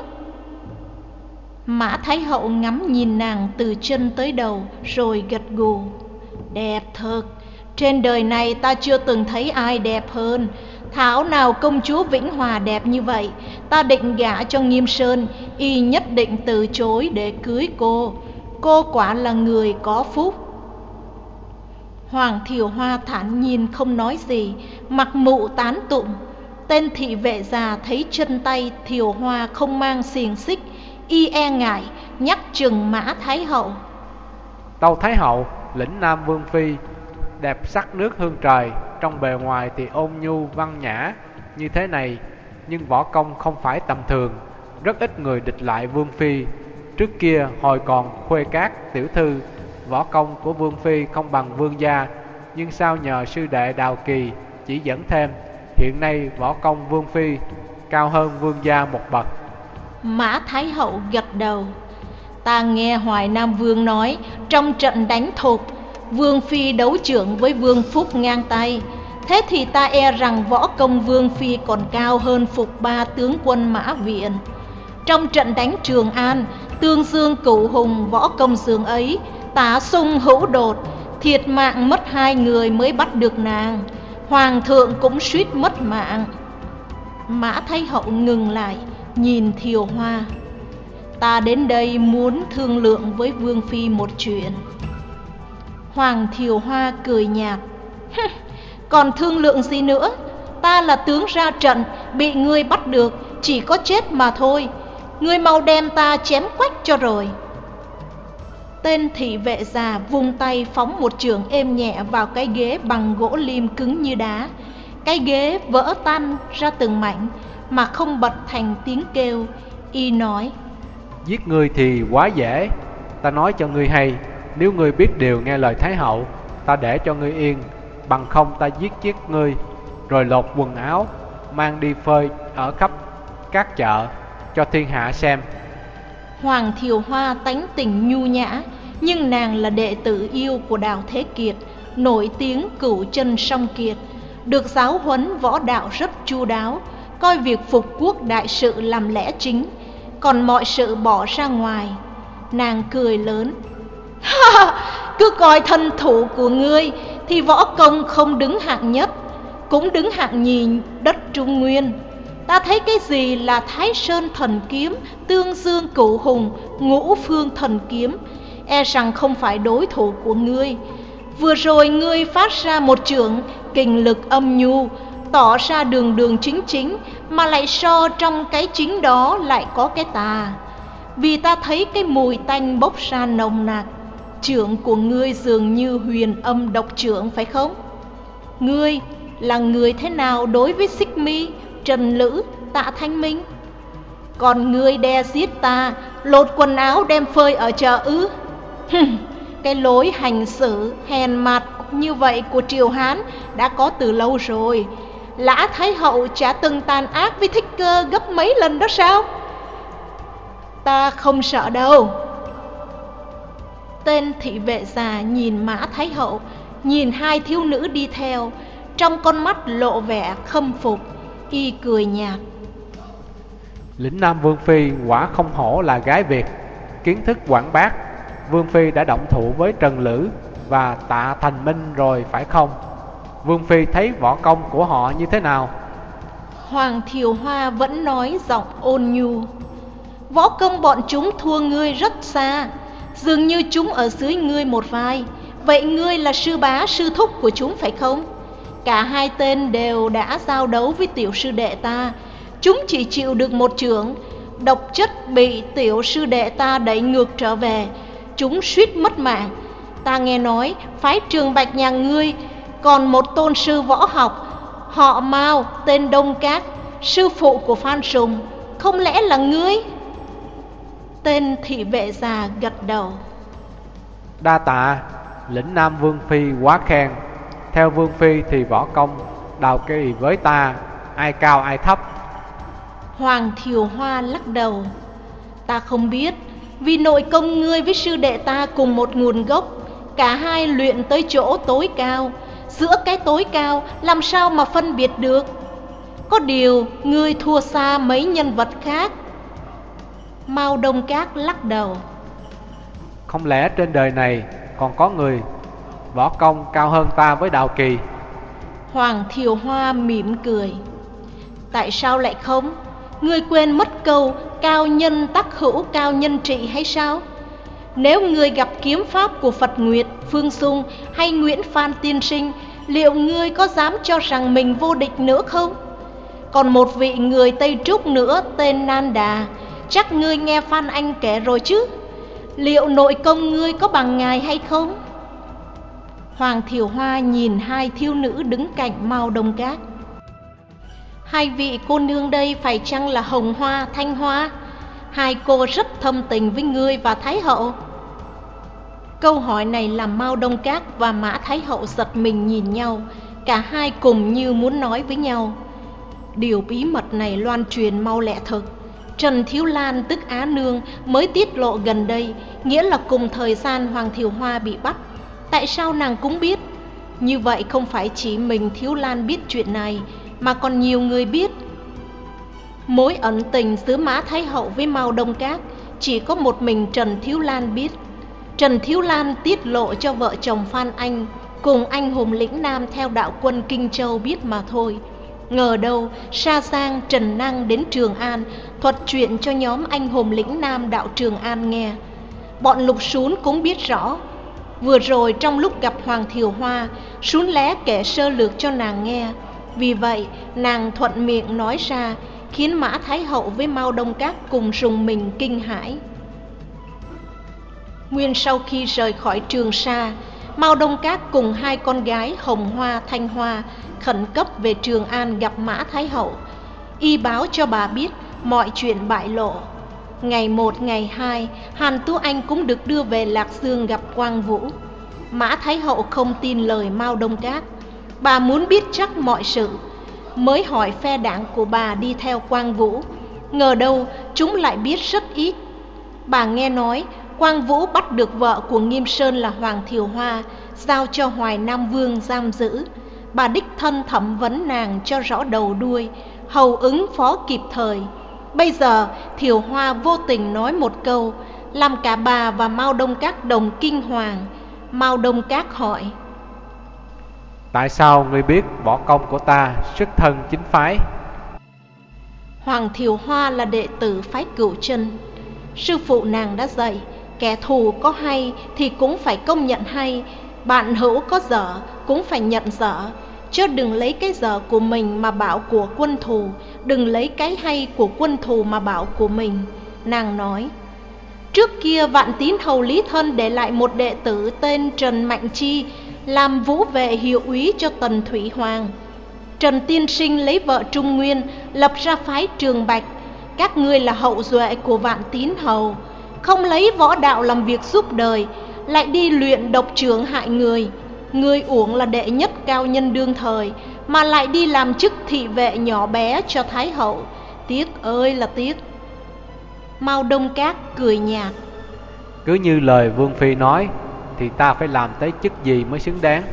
Mã Thái hậu ngắm nhìn nàng từ chân tới đầu, rồi gật gù: Đẹp thật, trên đời này ta chưa từng thấy ai đẹp hơn. Thảo nào công chúa Vĩnh Hòa đẹp như vậy. Ta định gả cho Nghiêm Sơn, y nhất định từ chối để cưới cô. Cô quả là người có phúc. Hoàng Thiều Hoa thản nhiên không nói gì, mặc mụ tán tụng. Tên thị vệ già thấy chân tay Thiều Hoa không mang xiềng xích, y e ngại nhắc chừng Mã Thái hậu: Tâu Thái hậu, lĩnh nam Vương Phi đẹp sắc nước hương trời, trong bề ngoài thì ôn nhu văn nhã như thế này, nhưng võ công không phải tầm thường. Rất ít người địch lại Vương Phi. Trước kia hồi còn Khuê Cát tiểu thư, võ công của Vương Phi không bằng Vương gia, nhưng sao nhờ sư đệ Đào Kỳ chỉ dẫn thêm, hiện nay võ công Vương Phi cao hơn Vương gia một bậc. Mã Thái hậu gật đầu: Ta nghe Hoài Nam Vương nói, trong trận đánh thục, Vương Phi đấu trưởng với Vương Phúc ngang tay. Thế thì ta e rằng võ công Vương Phi còn cao hơn Phục ba tướng quân Mã Viện. Trong trận đánh Trường An, Tương Dương Cửu Hùng võ công dương ấy, Tá Sung Hữu Đột, thiệt mạng mất hai người mới bắt được nàng. Hoàng thượng cũng suýt mất mạng. Mã Thái hậu ngừng lại, nhìn Thiều Hoa: Ta đến đây muốn thương lượng với Vương Phi một chuyện. Hoàng Thiều Hoa cười nhạt: Còn thương lượng gì nữa? Ta là tướng ra trận, bị ngươi bắt được, chỉ có chết mà thôi. Ngươi mau đem ta chém quách cho rồi. Tên thị vệ già vung tay phóng một chưởng êm nhẹ vào cái ghế bằng gỗ lim cứng như đá. Cái ghế vỡ tan ra từng mảnh mà không bật thành tiếng kêu. Y nói: Giết ngươi thì quá dễ. Ta nói cho ngươi hay, nếu ngươi biết điều nghe lời Thái hậu, ta để cho ngươi yên. Bằng không ta giết chết ngươi, rồi lột quần áo, mang đi phơi ở khắp các chợ cho thiên hạ xem. Hoàng Thiều Hoa tánh tình nhu nhã, nhưng nàng là đệ tử yêu của Đào Thế Kiệt, nổi tiếng cửu chân song kiệt, được giáo huấn võ đạo rất chu đáo, coi việc phục quốc đại sự làm lẽ chính, còn mọi sự bỏ ra ngoài. Nàng cười lớn: Cứ coi thân thủ của ngươi thì võ công không đứng hạng nhất, cũng đứng hạng nhì đất Trung Nguyên. Ta thấy cái gì là Thái Sơn thần kiếm, Tương Dương cửu hùng, Ngũ Phương thần kiếm, e rằng không phải đối thủ của ngươi. Vừa rồi ngươi phát ra một chưởng kình lực âm nhu, tỏ ra đường đường chính chính, mà lại so trong cái chính đó lại có cái tà. Vì ta thấy cái mùi tanh bốc ra nồng nặc. Chưởng của ngươi dường như huyền âm độc chưởng, phải không? Ngươi là người thế nào đối với Xích Mi, Trần Lữ, Tạ Thanh Minh? Còn ngươi đe giết ta, lột quần áo đem phơi ở chợ ư? Cái lối hành xử hèn mặt như vậy của Triều Hán đã có từ lâu rồi. Lã Thái hậu chả từng tàn ác với Thích Cơ gấp mấy lần đó sao? Ta không sợ đâu. Tên thị vệ già nhìn Mã Thái hậu, nhìn hai thiếu nữ đi theo, trong con mắt lộ vẻ khâm phục. Y cười nhạt: Lĩnh Nam Vương Phi quả không hổ là gái Việt, kiến thức quảng bác. Vương Phi đã động thủ với Trần Lữ và Tạ Thành Minh rồi phải không? Vương Phi thấy võ công của họ như thế nào? Hoàng Thiều Hoa vẫn nói giọng ôn nhu: Võ công bọn chúng thua ngươi rất xa, dường như chúng ở dưới ngươi một vai. Vậy ngươi là sư bá sư thúc của chúng phải không? Cả hai tên đều đã giao đấu với tiểu sư đệ ta. Chúng chỉ chịu được một chưởng, độc chất bị tiểu sư đệ ta đẩy ngược trở về, chúng suýt mất mạng. Ta nghe nói phái Trường Bạch nhà ngươi còn một tôn sư võ học, họ Mao tên Đông Cát, sư phụ của Phan Sùng. Không lẽ là ngươi? Tên thị vệ già gật đầu: Đa tạ, Lĩnh Nam Vương Phi quá khen. Theo Vương Phi thì võ công Đào Kỳ với ta ai cao ai thấp? Hoàng Thiều Hoa lắc đầu: Ta không biết, vì nội công ngươi với sư đệ ta cùng một nguồn gốc, cả hai luyện tới chỗ tối cao. Giữa cái tối cao làm sao mà phân biệt được? Có điều ngươi thua xa mấy nhân vật khác. Mao Đông Cát lắc đầu: Không lẽ trên đời này còn có người võ công cao hơn ta với Đào Kỳ? Hoàng Thiều Hoa mỉm cười: Tại sao lại không? Ngươi quên mất câu cao nhân tắc hữu cao nhân trị hay sao? Nếu ngươi gặp kiếm pháp của Phật Nguyệt, Phương Dung hay Nguyễn Phan tiên sinh, liệu ngươi có dám cho rằng mình vô địch nữa không? Còn một vị người Tây Trúc nữa tên Nan Đà, chắc ngươi nghe Phan Anh kể rồi chứ? Liệu nội công ngươi có bằng ngài hay không? Hoàng Thiều Hoa nhìn hai thiếu nữ đứng cạnh Mao Đông Cát: Hai vị cô nương đây phải chăng là Hồng Hoa, Thanh Hoa? Hai cô rất thâm tình với ngươi và Thái hậu. Câu hỏi này làm Mao Đông Cát và Mã Thái hậu giật mình nhìn nhau. Cả hai cùng như muốn nói với nhau. Điều bí mật này loan truyền mau lẹ thực. Trần Thiếu Lan tức Á Nương mới tiết lộ gần đây, nghĩa là cùng thời gian Hoàng Thiều Hoa bị bắt. Tại sao nàng cũng biết? Như vậy không phải chỉ mình Thiếu Lan biết chuyện này, mà còn nhiều người biết. Mối ẩn tình giữa Mã Thái hậu với Mao Đông Cát chỉ có một mình Trần Thiếu Lan biết. Trần Thiếu Lan tiết lộ cho vợ chồng Phan Anh cùng anh hùng lĩnh Nam theo đạo quân Kinh Châu biết mà thôi. Ngờ đâu Sa Giang Trần Năng đến Trường An thuật chuyện cho nhóm anh hùng lĩnh Nam đạo Trường An nghe. Bọn Lục Sún cũng biết rõ. Vừa rồi trong lúc gặp Hoàng Thiều Hoa, Sún Lé kể sơ lược cho nàng nghe. Vì vậy nàng thuận miệng nói ra, khiến Mã Thái Hậu với Mao Đông Các cùng rùng mình kinh hãi. Nguyên sau khi rời khỏi Trường Sa, Mao Đông Các cùng hai con gái Hồng Hoa, Thanh Hoa khẩn cấp về Trường An gặp Mã Thái Hậu, y báo cho bà biết mọi chuyện bại lộ. Ngày một, ngày hai, Hàn Tú Anh cũng được đưa về Lạc Dương gặp Quang Vũ. Mã Thái Hậu không tin lời Mao Đông Các, bà muốn biết chắc mọi sự, mới hỏi phe đảng của bà đi theo Quang Vũ. Ngờ đâu chúng lại biết rất ít. Bà nghe nói Quang Vũ bắt được vợ của Nghiêm Sơn là Hoàng Thiều Hoa, giao cho Hoài Nam Vương giam giữ. Bà đích thân thẩm vấn nàng cho rõ đầu đuôi, hầu ứng phó kịp thời. Bây giờ Thiều Hoa vô tình nói một câu, làm cả bà và Mao Đông Các đồng kinh hoàng. Mao Đông Các hỏi: tại sao ngươi biết võ công của ta xuất thân chính phái? Hoàng Thiều Hoa là đệ tử phái Cửu Chân. Sư phụ nàng đã dạy, kẻ thù có hay thì cũng phải công nhận hay, bạn hữu có dở cũng phải nhận dở. Chứ đừng lấy cái dở của mình mà bảo của quân thù, đừng lấy cái hay của quân thù mà bảo của mình. Nàng nói: trước kia Vạn Tín hầu Lý Thân để lại một đệ tử tên Trần Mạnh Chi, làm vũ vệ hiệu úy cho Tần Thủy Hoàng. Trần tiên sinh lấy vợ Trung Nguyên, lập ra phái Trường Bạch. Các ngươi là hậu duệ của Vạn Tín hầu, không lấy võ đạo làm việc giúp đời, lại đi luyện độc trưởng hại người. Ngươi uổng là đệ nhất cao nhân đương thời, mà lại đi làm chức thị vệ nhỏ bé cho Thái hậu. Tiếc ơi là tiếc. Mao Đông Các cười nhạt: cứ như lời Vương Phi nói, thì ta phải làm tới chức gì mới xứng đáng?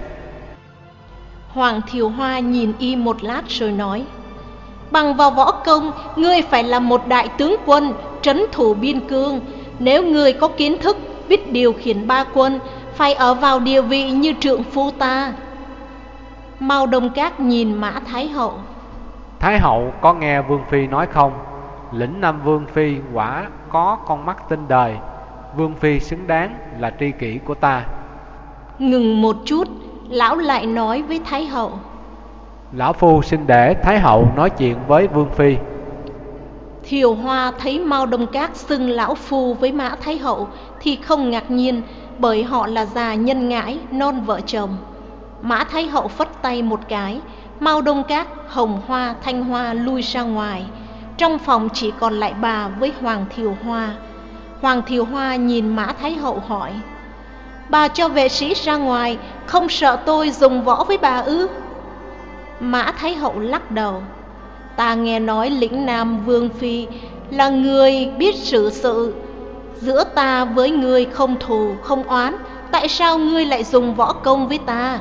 Hoàng Thiều Hoa nhìn y một lát rồi nói: bằng vào võ công, ngươi phải là một đại tướng quân, trấn thủ biên cương. Nếu ngươi có kiến thức, biết điều khiển ba quân, phải ở vào địa vị như trượng phu ta. Mao Đông Các nhìn Mã Thái Hậu: Thái hậu có nghe Vương Phi nói không? Lĩnh Nam Vương Phi quả có con mắt tinh đời, Vương Phi xứng đáng là tri kỷ của ta. Ngừng một chút, lão lại nói với Thái hậu: lão phu xin để Thái hậu nói chuyện với Vương Phi. Thiều Hoa thấy Mao Đông Các xưng lão phu với Mã Thái hậu thì không ngạc nhiên, bởi họ là già nhân ngãi, non vợ chồng. Mã Thái hậu phất tay một cái, Mao Đông Các, Hồng Hoa, Thanh Hoa lui ra ngoài. Trong phòng chỉ còn lại bà với Hoàng Thiều Hoa. Hoàng Thiều Hoa nhìn Mã Thái hậu hỏi: bà cho vệ sĩ ra ngoài, không sợ tôi dùng võ với bà ư? Mã Thái hậu lắc đầu: ta nghe nói lĩnh Nam Vương Phi là người biết xử sự, giữa ta với ngươi không thù không oán, tại sao ngươi lại dùng võ công với ta?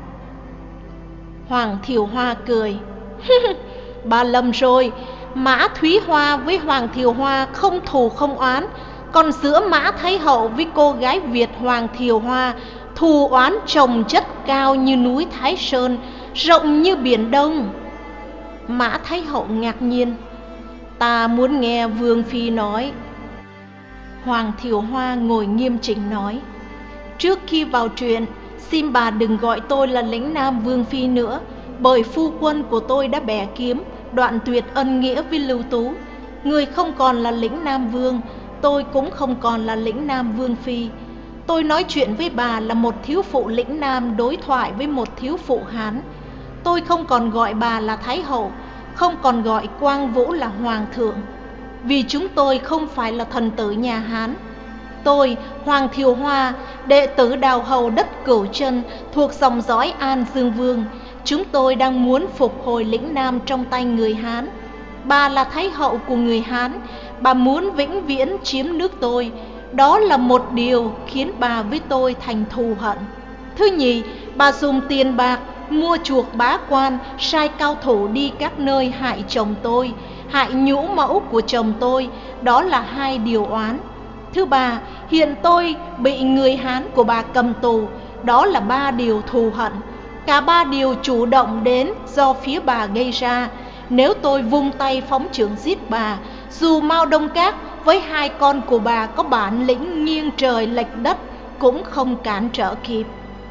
Hoàng Thiều Hoa cười: bà lầm rồi, Mã Thúy Hoa với Hoàng Thiều Hoa không thù không oán, còn giữa Mã Thái hậu với cô gái Việt Hoàng Thiều Hoa, thù oán chồng chất cao như núi Thái Sơn, rộng như biển Đông. Mã Thái hậu ngạc nhiên: ta muốn nghe Vương Phi nói. Hoàng Thiều Hoa ngồi nghiêm chỉnh nói: trước khi vào chuyện, xin bà đừng gọi tôi là lĩnh Nam Vương Phi nữa, bởi phu quân của tôi đã bẻ kiếm, đoạn tuyệt ân nghĩa với Lưu Tú. Người không còn là lĩnh Nam Vương, tôi cũng không còn là lĩnh Nam Vương Phi. Tôi nói chuyện với bà là một thiếu phụ lĩnh Nam đối thoại với một thiếu phụ Hán. Tôi không còn gọi bà là Thái hậu, không còn gọi Quang Vũ là Hoàng thượng, vì chúng tôi không phải là thần tử nhà Hán. Tôi, Hoàng Thiều Hoa, đệ tử đào hầu đất Cửu Chân, thuộc dòng dõi An Dương Vương. Chúng tôi đang muốn phục hồi lĩnh Nam trong tay người Hán. Bà là Thái hậu của người Hán, bà muốn vĩnh viễn chiếm nước tôi. Đó là một điều khiến bà với tôi thành thù hận. Thứ nhì, bà dùng tiền bạc mua chuộc bá quan, sai cao thủ đi các nơi hại chồng tôi, hại nhũ mẫu của chồng tôi. Đó là hai điều oán. Thứ ba, hiện tôi bị người Hán của bà cầm tù. Đó là ba điều thù hận. Cả ba điều chủ động đến do phía bà gây ra. Nếu tôi vung tay phóng chưởng giết bà, dù Mao Đông Các với hai con của bà có bản lĩnh nghiêng trời lệch đất, cũng không cản trở kịp.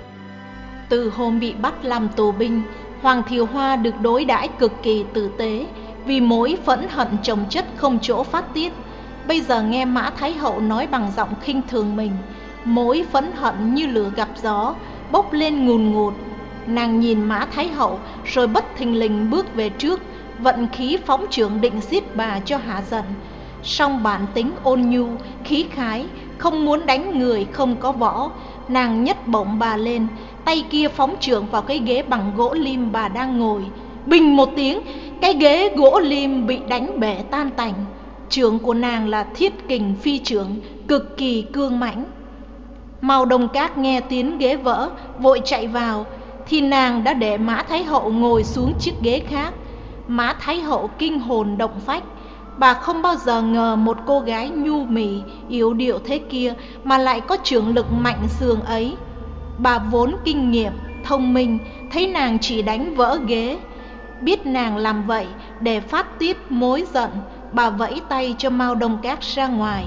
Từ hôm bị bắt làm tù binh, Hoàng Thiều Hoa được đối đãi cực kỳ tử tế, vì mối phẫn hận chồng chất không chỗ phát tiết. Bây giờ nghe Mã Thái Hậu nói bằng giọng khinh thường mình, mối phẫn hận như lửa gặp gió bốc lên ngùn ngụt. Nàng nhìn Mã Thái Hậu rồi bất thình lình bước về trước, vận khí phóng chưởng định giết bà cho hạ giận. Song bản tính ôn nhu, khí khái, không muốn đánh người không có võ, nàng nhấc bổng bà lên, tay kia phóng chưởng vào cái ghế bằng gỗ lim bà đang ngồi. Bình một tiếng, cái ghế gỗ lim bị đánh bể tan tành. Chưởng của nàng là thiết kình phi chưởng, cực kỳ cương mãnh. Mao Đông Các nghe tiếng ghế vỡ, vội chạy vào, thì nàng đã để Mã Thái Hậu ngồi xuống chiếc ghế khác. Mã Thái Hậu kinh hồn động phách. Bà không bao giờ ngờ một cô gái nhu mì, yếu điệu thế kia mà lại có chưởng lực mạnh dường ấy. Bà vốn kinh nghiệm, thông minh, thấy nàng chỉ đánh vỡ ghế, biết nàng làm vậy để phát tiết mối giận, bà vẫy tay cho Mao Đông Các ra ngoài.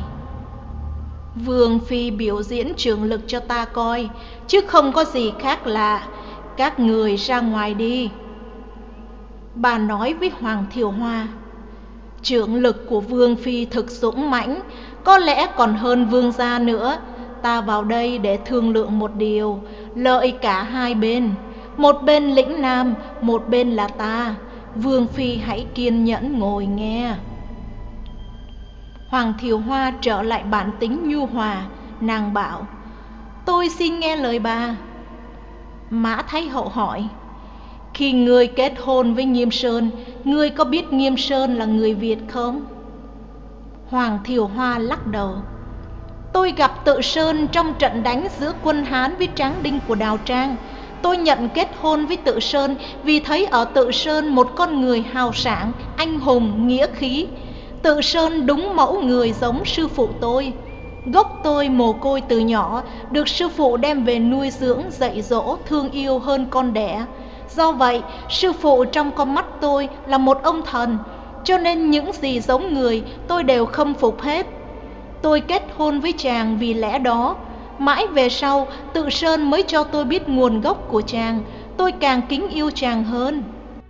Vương phi biểu diễn chưởng lực cho ta coi, chứ không có gì khác lạ. Các người ra ngoài đi. Bà nói với Hoàng Thiều Hoa, chưởng lực của Vương phi thực dũng mãnh, có lẽ còn hơn vương gia nữa. Ta vào đây để thương lượng một điều, lợi cả hai bên. Một bên lĩnh Nam, một bên là ta. Vương phi hãy kiên nhẫn ngồi nghe. Hoàng Thiều Hoa trở lại bản tính nhu hòa, nàng bảo, tôi xin nghe lời bà. Mã Thái Hậu hỏi, khi ngươi kết hôn với Nghiêm Sơn, ngươi có biết Nghiêm Sơn là người Việt không? Hoàng Thiều Hoa lắc đầu. Tôi gặp Tự Sơn trong trận đánh giữa quân Hán với Tráng Đinh của Đào Trang. Tôi nhận kết hôn với Tự Sơn vì thấy ở Tự Sơn một con người hào sảng, anh hùng, nghĩa khí. Tự Sơn đúng mẫu người giống sư phụ tôi. Gốc tôi mồ côi từ nhỏ, được sư phụ đem về nuôi dưỡng, dạy dỗ, thương yêu hơn con đẻ. Do vậy, sư phụ trong con mắt tôi là một ông thần, cho nên những gì giống người tôi đều khâm phục hết. Tôi kết hôn với chàng vì lẽ đó. Mãi về sau, Tự Sơn mới cho tôi biết nguồn gốc của chàng. Tôi càng kính yêu chàng hơn.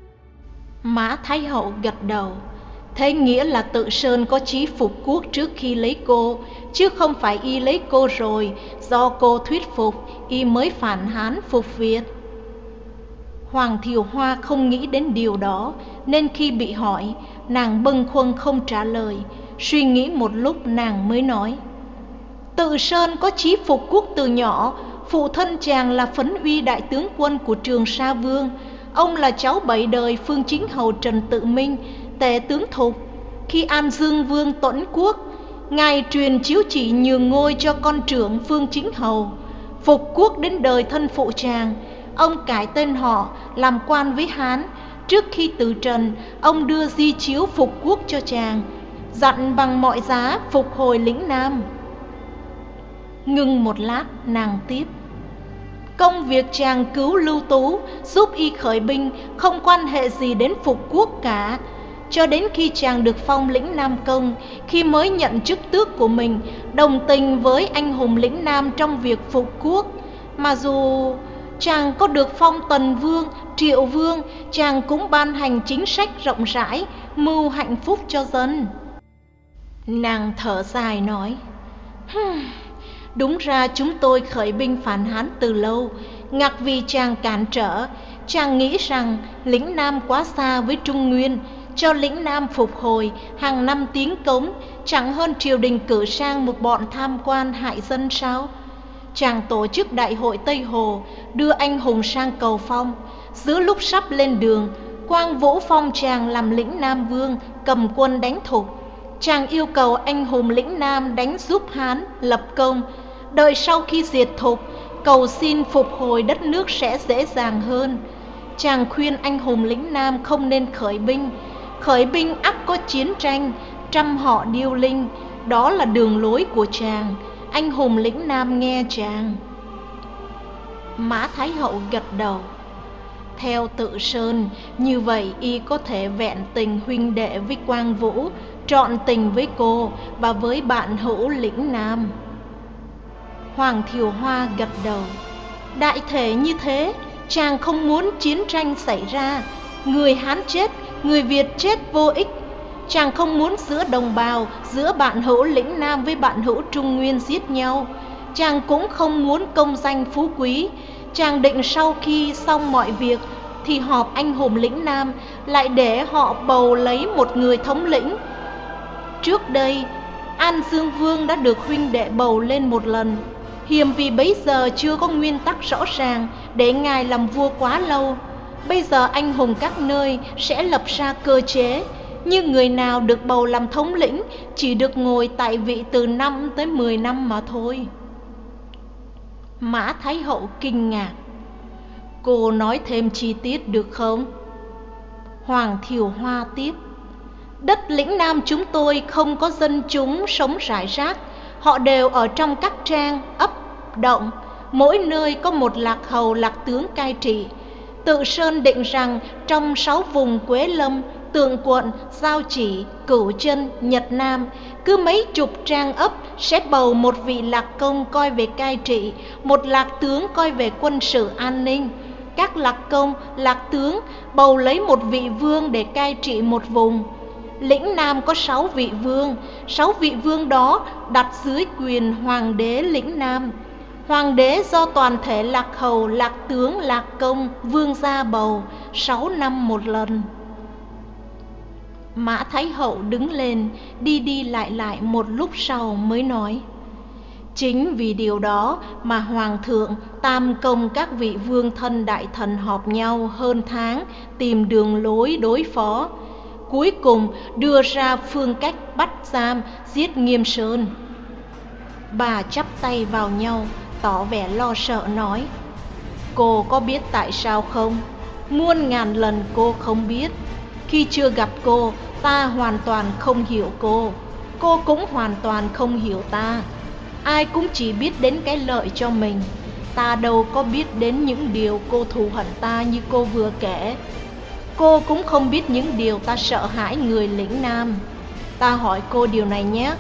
Mã Thái Hậu gật đầu. Thế nghĩa là Tự Sơn có chí phục quốc trước khi lấy cô, chứ không phải y lấy cô rồi, do cô thuyết phục, y mới phản Hán phục Việt. Hoàng Thiều Hoa không nghĩ đến điều đó, nên khi bị hỏi, nàng bâng khuâng không trả lời. Suy nghĩ một lúc nàng mới nói, Tự Sơn có chí phục quốc từ nhỏ. Phụ thân chàng là Phấn Uy đại tướng quân của Trường Sa Vương. Ông là cháu bảy đời Phương Chính Hầu Trần Tự Minh, tể tướng Thục. Khi An Dương Vương Tuẫn Quốc, ngài truyền chiếu chỉ nhường ngôi cho con trưởng Phương Chính Hầu. Phục quốc đến đời thân phụ chàng, ông cải tên họ, làm quan với Hán. Trước khi từ trần, ông đưa di chiếu phục quốc cho chàng, dặn bằng mọi giá phục hồi lĩnh Nam. Ngưng một lát, nàng tiếp, công việc chàng cứu Lưu Tú, giúp y khởi binh, không quan hệ gì đến phục quốc cả. Cho đến khi chàng được phong lĩnh Nam Công, khi mới nhận chức tước của mình, đồng tình với anh hùng lĩnh Nam trong việc phục quốc. Mà dù chàng có được phong Tần Vương, Triệu Vương, chàng cũng ban hành chính sách rộng rãi, mưu hạnh phúc cho dân. Nàng thở dài nói, đúng ra chúng tôi khởi binh phản Hán từ lâu, ngặt vì chàng cản trở. Chàng nghĩ rằng lĩnh Nam quá xa với Trung Nguyên, cho lĩnh Nam phục hồi, hàng năm tiến cống, chẳng hơn triều đình cử sang một bọn tham quan hại dân sao? Chàng tổ chức đại hội Tây Hồ, đưa anh hùng sang cầu phong. Giữa lúc sắp lên đường, Quang Vũ phong chàng làm lĩnh Nam Vương, cầm quân đánh Thục. Chàng yêu cầu anh hùng lĩnh Nam đánh giúp Hán, lập công. Đợi sau khi diệt Thục, cầu xin phục hồi đất nước sẽ dễ dàng hơn. Chàng khuyên anh hùng lĩnh Nam không nên khởi binh. Khởi binh ắt có chiến tranh, trăm họ điêu linh. Đó là đường lối của chàng. Anh hùng lĩnh Nam nghe chàng. Mã Thái Hậu gật đầu. Theo Tự Sơn, như vậy y có thể vẹn tình huynh đệ với Quang Vũ, trọn tình với cô và với bạn hữu lĩnh Nam. Hoàng Thiều Hoa gật đầu. Đại thể như thế, chàng không muốn chiến tranh xảy ra, người Hán chết, người Việt chết vô ích. Chàng không muốn giữa đồng bào, giữa bạn hữu lĩnh Nam với bạn hữu Trung Nguyên giết nhau. Chàng cũng không muốn công danh phú quý. Chàng định sau khi xong mọi việc thì họp anh hùng lĩnh Nam, lại để họ bầu lấy một người thống lĩnh. Trước đây, An Dương Vương đã được huynh đệ bầu lên một lần. Hiềm vì bấy giờ chưa có nguyên tắc rõ ràng để ngài làm vua quá lâu. Bây giờ anh hùng các nơi sẽ lập ra cơ chế, nhưng người nào được bầu làm thống lĩnh chỉ được ngồi tại vị từ năm tới mười năm mà thôi. Mã Thái Hậu kinh ngạc. Cô nói thêm chi tiết được không? Hoàng Thiều Hoa tiếp. Đất lĩnh Nam chúng tôi không có dân chúng sống rải rác. Họ đều ở trong các trang, ấp, động. Mỗi nơi có một lạc hầu, lạc tướng cai trị. Tự Sơn định rằng trong sáu vùng Quế Lâm, Tượng Quận, Giao Chỉ, Cửu Chân, Nhật Nam, cứ mấy chục trang ấp sẽ bầu một vị lạc công coi về cai trị, một lạc tướng coi về quân sự an ninh. Các lạc công, lạc tướng bầu lấy một vị vương để cai trị một vùng. Lĩnh Nam có sáu vị vương, sáu vị vương đó đặt dưới quyền hoàng đế lĩnh Nam. Hoàng đế do toàn thể lạc hầu, lạc tướng, lạc công, vương gia bầu, sáu năm một lần. Mã Thái Hậu đứng lên, đi đi lại lại một lúc sau mới nói. Chính vì điều đó mà Hoàng thượng tam công các vị vương thân đại thần họp nhau hơn tháng tìm đường lối đối phó. Cuối cùng đưa ra phương cách bắt giam giết Nghiêm Sơn. Bà chắp tay vào nhau, tỏ vẻ lo sợ nói. Cô có biết tại sao không? Muôn ngàn lần cô không biết. Khi chưa gặp cô, ta hoàn toàn không hiểu cô. Cô cũng hoàn toàn không hiểu ta. Ai cũng chỉ biết đến cái lợi cho mình. Ta đâu có biết đến những điều cô thù hận ta như cô vừa kể. Cô cũng không biết những điều ta sợ hãi người lĩnh Nam. Ta hỏi cô điều này nhé.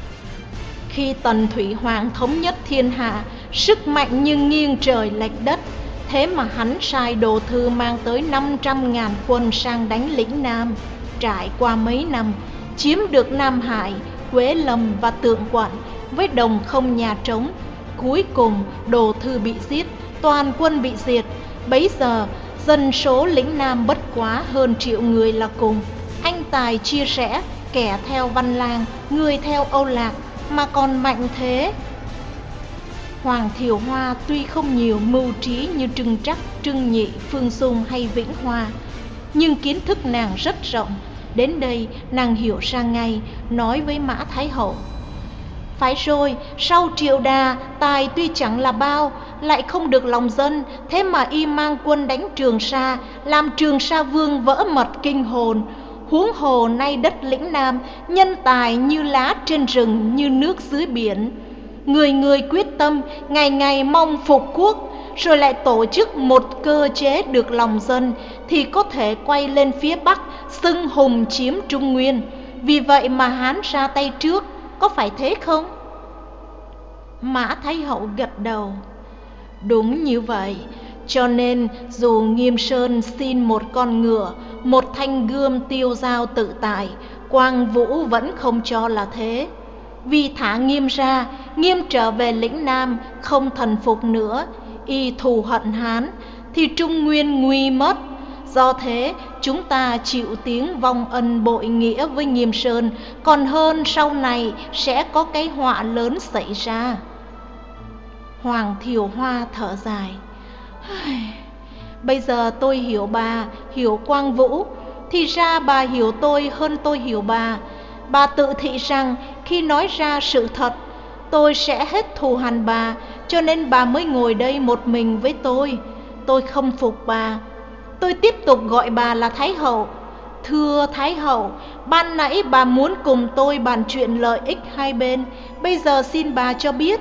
Khi Tần Thủy Hoàng thống nhất thiên hạ, sức mạnh như nghiêng trời lệch đất, thế mà hắn sai Đồ Thư mang tới năm trăm ngàn quân sang đánh lĩnh Nam. Trải qua mấy năm, chiếm được Nam Hải, Quế Lâm và Tượng Quận với đồng không nhà trống. Cuối cùng Đồ Thư bị giết, toàn quân bị diệt. Bấy giờ dân số lĩnh Nam bất quá hơn triệu người là cùng. Anh tài chia rẽ, kẻ theo Văn Lang, người theo Âu Lạc, mà còn mạnh thế. Hoàng Thiều Hoa tuy không nhiều mưu trí như Trưng Trắc, Trưng Nhị, Phương Dung hay Vĩnh Hoa, nhưng kiến thức nàng rất rộng. Đến đây nàng hiểu ra ngay, nói với Mã Thái Hậu. Phải rồi, sau Triệu Đà, tài tuy chẳng là bao, lại không được lòng dân, thế mà y mang quân đánh Trường Sa, làm Trường Sa Vương vỡ mật kinh hồn. Huống hồ nay đất lĩnh Nam, nhân tài như lá trên rừng, như nước dưới biển. Người người quyết tâm, ngày ngày mong phục quốc, rồi lại tổ chức một cơ chế được lòng dân, thì có thể quay lên phía Bắc, xưng hùng chiếm Trung Nguyên. Vì vậy mà Hán ra tay trước, có phải thế không? Mã Thái Hậu gật đầu. Đúng như vậy, cho nên dù Nghiêm Sơn xin một con ngựa, một thanh gươm tiêu dao tự tại, Quang Vũ vẫn không cho là thế. Vì thả Nghiêm ra, Nghiêm trở về lĩnh Nam, không thần phục nữa, y thù hận Hán, thì Trung Nguyên nguy mất. Do thế, chúng ta chịu tiếng vong ân bội nghĩa với Nghiêm Sơn, còn hơn sau này sẽ có cái họa lớn xảy ra. Hoàng Thiều Hoa thở dài. Bây giờ tôi hiểu bà, hiểu Quang Vũ, thì ra bà hiểu tôi hơn tôi hiểu bà. Bà tự thị rằng khi nói ra sự thật, tôi sẽ hết thù hằn bà, cho nên bà mới ngồi đây một mình với tôi. Tôi không phục bà. Tôi tiếp tục gọi bà là Thái Hậu. Thưa Thái Hậu, ban nãy bà muốn cùng tôi bàn chuyện lợi ích hai bên, bây giờ xin bà cho biết.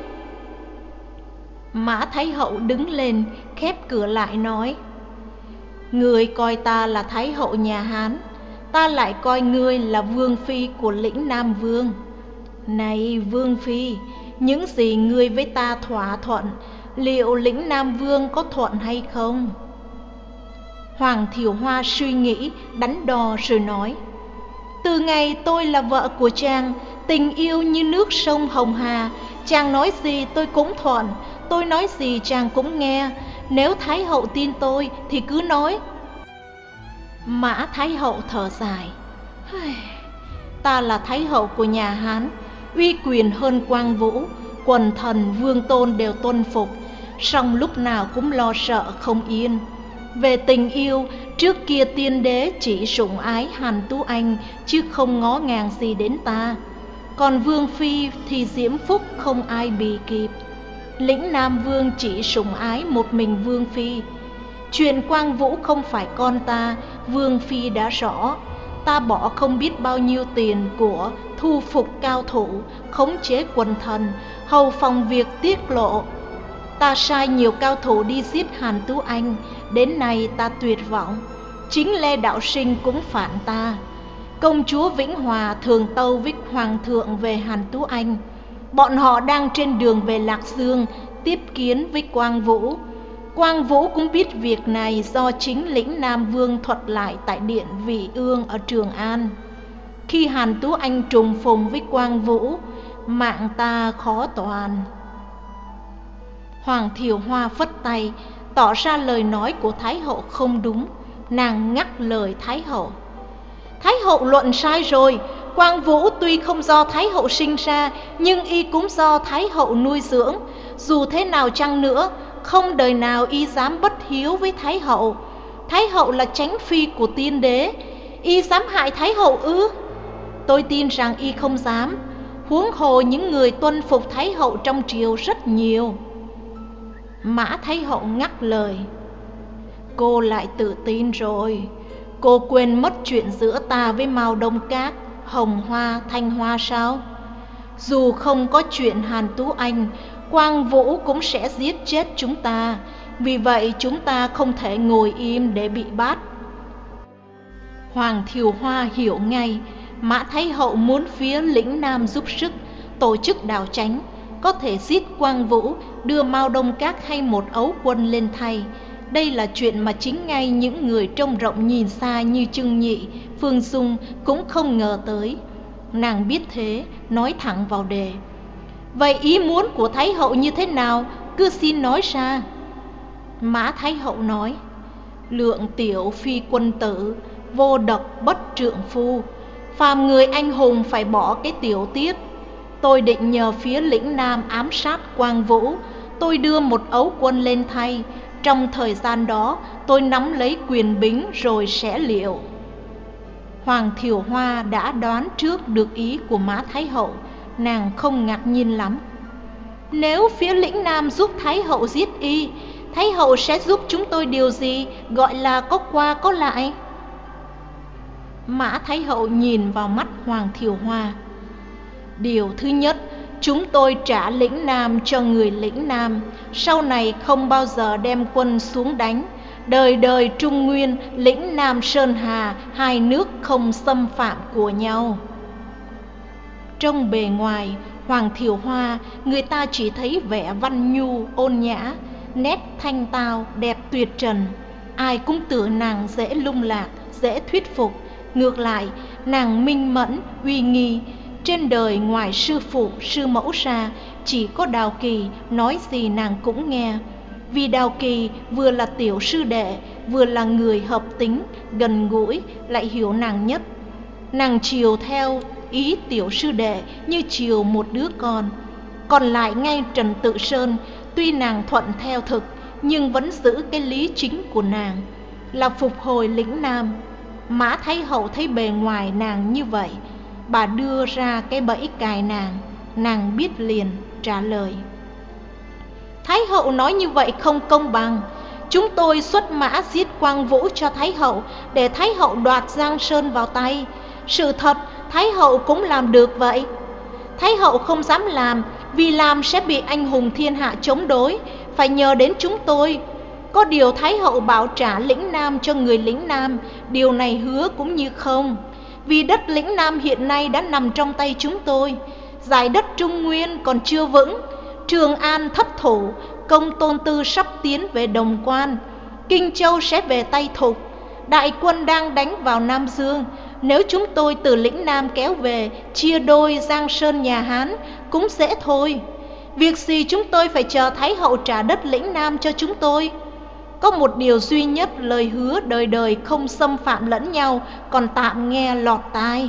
Mã Thái Hậu đứng lên, khép cửa lại nói. Ngươi coi ta là Thái Hậu nhà Hán, ta lại coi ngươi là Vương Phi của lĩnh Nam Vương. Này Vương Phi, Những gì ngươi với ta thỏa thuận, liệu lĩnh Nam Vương có thuận hay không? Hoàng Thiều Hoa suy nghĩ, đắn đo rồi nói: Từ ngày tôi là vợ của chàng, tình yêu như nước sông Hồng Hà, chàng nói gì tôi cũng thuận, tôi nói gì chàng cũng nghe. Nếu Thái hậu tin tôi thì cứ nói. Mã Thái hậu thở dài: Ta là Thái hậu của nhà Hán, uy quyền hơn Quang Vũ, quần thần vương tôn đều tuân phục, song lúc nào cũng lo sợ không yên. Về tình yêu, trước kia tiên đế chỉ sủng ái Hàn Tú Anh, chứ không ngó ngàng gì đến ta. Còn Vương Phi thì diễm phúc không ai bì kịp. Lĩnh Nam Vương chỉ sủng ái một mình Vương Phi. Chuyện Quang Vũ không phải con ta, Vương Phi đã rõ. Ta bỏ không biết bao nhiêu tiền của, thu phục cao thủ, khống chế quần thần, hầu phòng việc tiết lộ. Ta sai nhiều cao thủ đi giết Hàn Tú Anh, đến nay ta tuyệt vọng. Chính Lê Đạo Sinh cũng phản ta. Công chúa Vĩnh Hòa thường tâu với Hoàng thượng về Hàn Tú Anh. Bọn họ đang trên đường về Lạc Dương, tiếp kiến với Quang Vũ. Quang Vũ cũng biết việc này do chính lĩnh Nam Vương thuật lại tại điện Vị Ương ở Trường An. Khi Hàn Tú Anh trùng phùng với Quang Vũ, mạng ta khó toàn. Hoàng Thiều Hoa phất tay, tỏ ra lời nói của Thái hậu không đúng. Nàng ngắt lời Thái hậu: Thái hậu luận sai rồi. Quang Vũ tuy không do Thái hậu sinh ra, nhưng y cũng do Thái hậu nuôi dưỡng. Dù thế nào chăng nữa, không đời nào y dám bất hiếu với Thái hậu. Thái hậu là chánh phi của tiên đế, y dám hại Thái hậu ư? Tôi tin rằng y không dám. Huống hồ những người tuân phục Thái hậu trong triều rất nhiều. Mã Thái hậu ngắt lời: Cô lại tự tin rồi. Cô quên mất chuyện giữa ta với Mao Đông Các, Hồng Hoa, Thanh Hoa sao? Dù không có chuyện Hàn Tú Anh, Quang Vũ cũng sẽ giết chết chúng ta. Vì vậy chúng ta không thể ngồi im để bị bắt. Hoàng Thiều Hoa hiểu ngay, Mã Thái hậu muốn phía lĩnh Nam giúp sức, tổ chức đào chánh, có thể giết Quang Vũ, đưa Mao Đông Các hay một ấu quân lên thay. Đây là chuyện mà chính ngay những người trông rộng nhìn xa như Trưng Nhị, Phương Dung cũng không ngờ tới. Nàng biết thế, nói thẳng vào đề: Vậy ý muốn của Thái hậu như thế nào? Cứ xin nói ra. Mã Thái hậu nói: Lượng tiểu phi quân tử, vô độc bất trượng phu. Phàm người anh hùng phải bỏ cái tiểu tiết. Tôi định nhờ phía lĩnh Nam ám sát Quang Vũ, tôi đưa một ấu quân lên thay. Trong thời gian đó tôi nắm lấy quyền bính rồi sẽ liệu. Hoàng Thiều Hoa đã đoán trước được ý của Mã Thái hậu. Nàng không ngạc nhiên lắm. Nếu phía lĩnh Nam giúp Thái hậu giết y, Thái hậu sẽ giúp chúng tôi điều gì gọi là có qua có lại? Mã Thái hậu nhìn vào mắt Hoàng Thiều Hoa. Điều thứ nhất, chúng tôi trả lĩnh Nam cho người lĩnh Nam, sau này không bao giờ đem quân xuống đánh. Đời đời Trung Nguyên, lĩnh Nam Sơn Hà, hai nước không xâm phạm của nhau. Trong bề ngoài, Hoàng Thiều Hoa, người ta chỉ thấy vẻ văn nhu, ôn nhã, nét thanh tao, đẹp tuyệt trần. Ai cũng tưởng nàng dễ lung lạc, dễ thuyết phục. Ngược lại, nàng minh mẫn, uy nghi. Trên đời ngoài sư phụ, sư mẫu ra, chỉ có Đào Kỳ, nói gì nàng cũng nghe. Vì Đào Kỳ vừa là tiểu sư đệ, vừa là người hợp tính, gần gũi, lại hiểu nàng nhất. Nàng chiều theo ý tiểu sư đệ như chiều một đứa con. Còn lại ngay Trần Tự Sơn, tuy nàng thuận theo thực, nhưng vẫn giữ cái lý chính của nàng, là phục hồi lĩnh Nam. Mã Thái hậu thấy bề ngoài nàng như vậy, bà đưa ra cái bẫy cài nàng. Nàng biết liền, trả lời: Thái hậu nói như vậy không công bằng. Chúng tôi xuất mã giết Quang Vũ cho Thái hậu, để Thái hậu đoạt Giang Sơn vào tay. Sự thật, Thái hậu cũng làm được vậy. Thái hậu không dám làm, vì làm sẽ bị anh hùng thiên hạ chống đối, phải nhờ đến chúng tôi. Có điều Thái hậu bảo trả lĩnh Nam cho người lĩnh Nam, điều này hứa cũng như không. Vì đất lĩnh Nam hiện nay đã nằm trong tay chúng tôi. Giải đất Trung Nguyên còn chưa vững, Trường An thất thủ, Công Tôn Tư sắp tiến về Đồng Quan, Kinh Châu sẽ về tay Thục, đại quân đang đánh vào Nam Dương. Nếu chúng tôi từ lĩnh Nam kéo về, chia đôi Giang Sơn nhà Hán cũng dễ thôi. Việc gì chúng tôi phải chờ Thái hậu trả đất lĩnh Nam cho chúng tôi? Có một điều duy nhất, lời hứa đời đời không xâm phạm lẫn nhau còn tạm nghe lọt tai.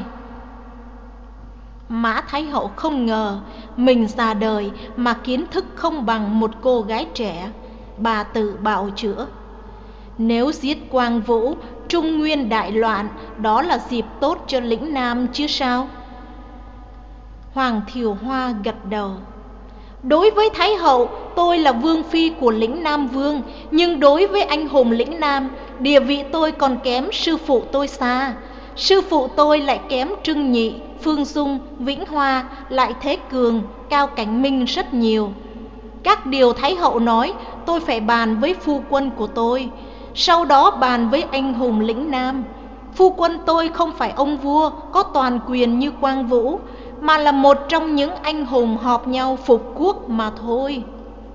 Mã Thái hậu không ngờ mình già đời mà kiến thức không bằng một cô gái trẻ. Bà tự bào chữa: nếu giết Quang Vũ, Trung Nguyên đại loạn, đó là dịp tốt cho lĩnh Nam chứ sao? Hoàng Thiều Hoa gật đầu: đối với Thái hậu, tôi là vương phi của lĩnh Nam Vương, nhưng đối với anh hùng lĩnh Nam, địa vị tôi còn kém sư phụ tôi xa. Sư phụ tôi lại kém Trưng Nhị, Phương Dung, Vĩnh Hoa, lại Thế Cường, Cao Cảnh Minh rất nhiều. Các điều Thái hậu nói tôi phải bàn với phu quân của tôi, sau đó bàn với anh hùng lĩnh Nam. Phu quân tôi không phải ông vua có toàn quyền như Quang Vũ, mà là một trong những anh hùng họp nhau phục quốc mà thôi.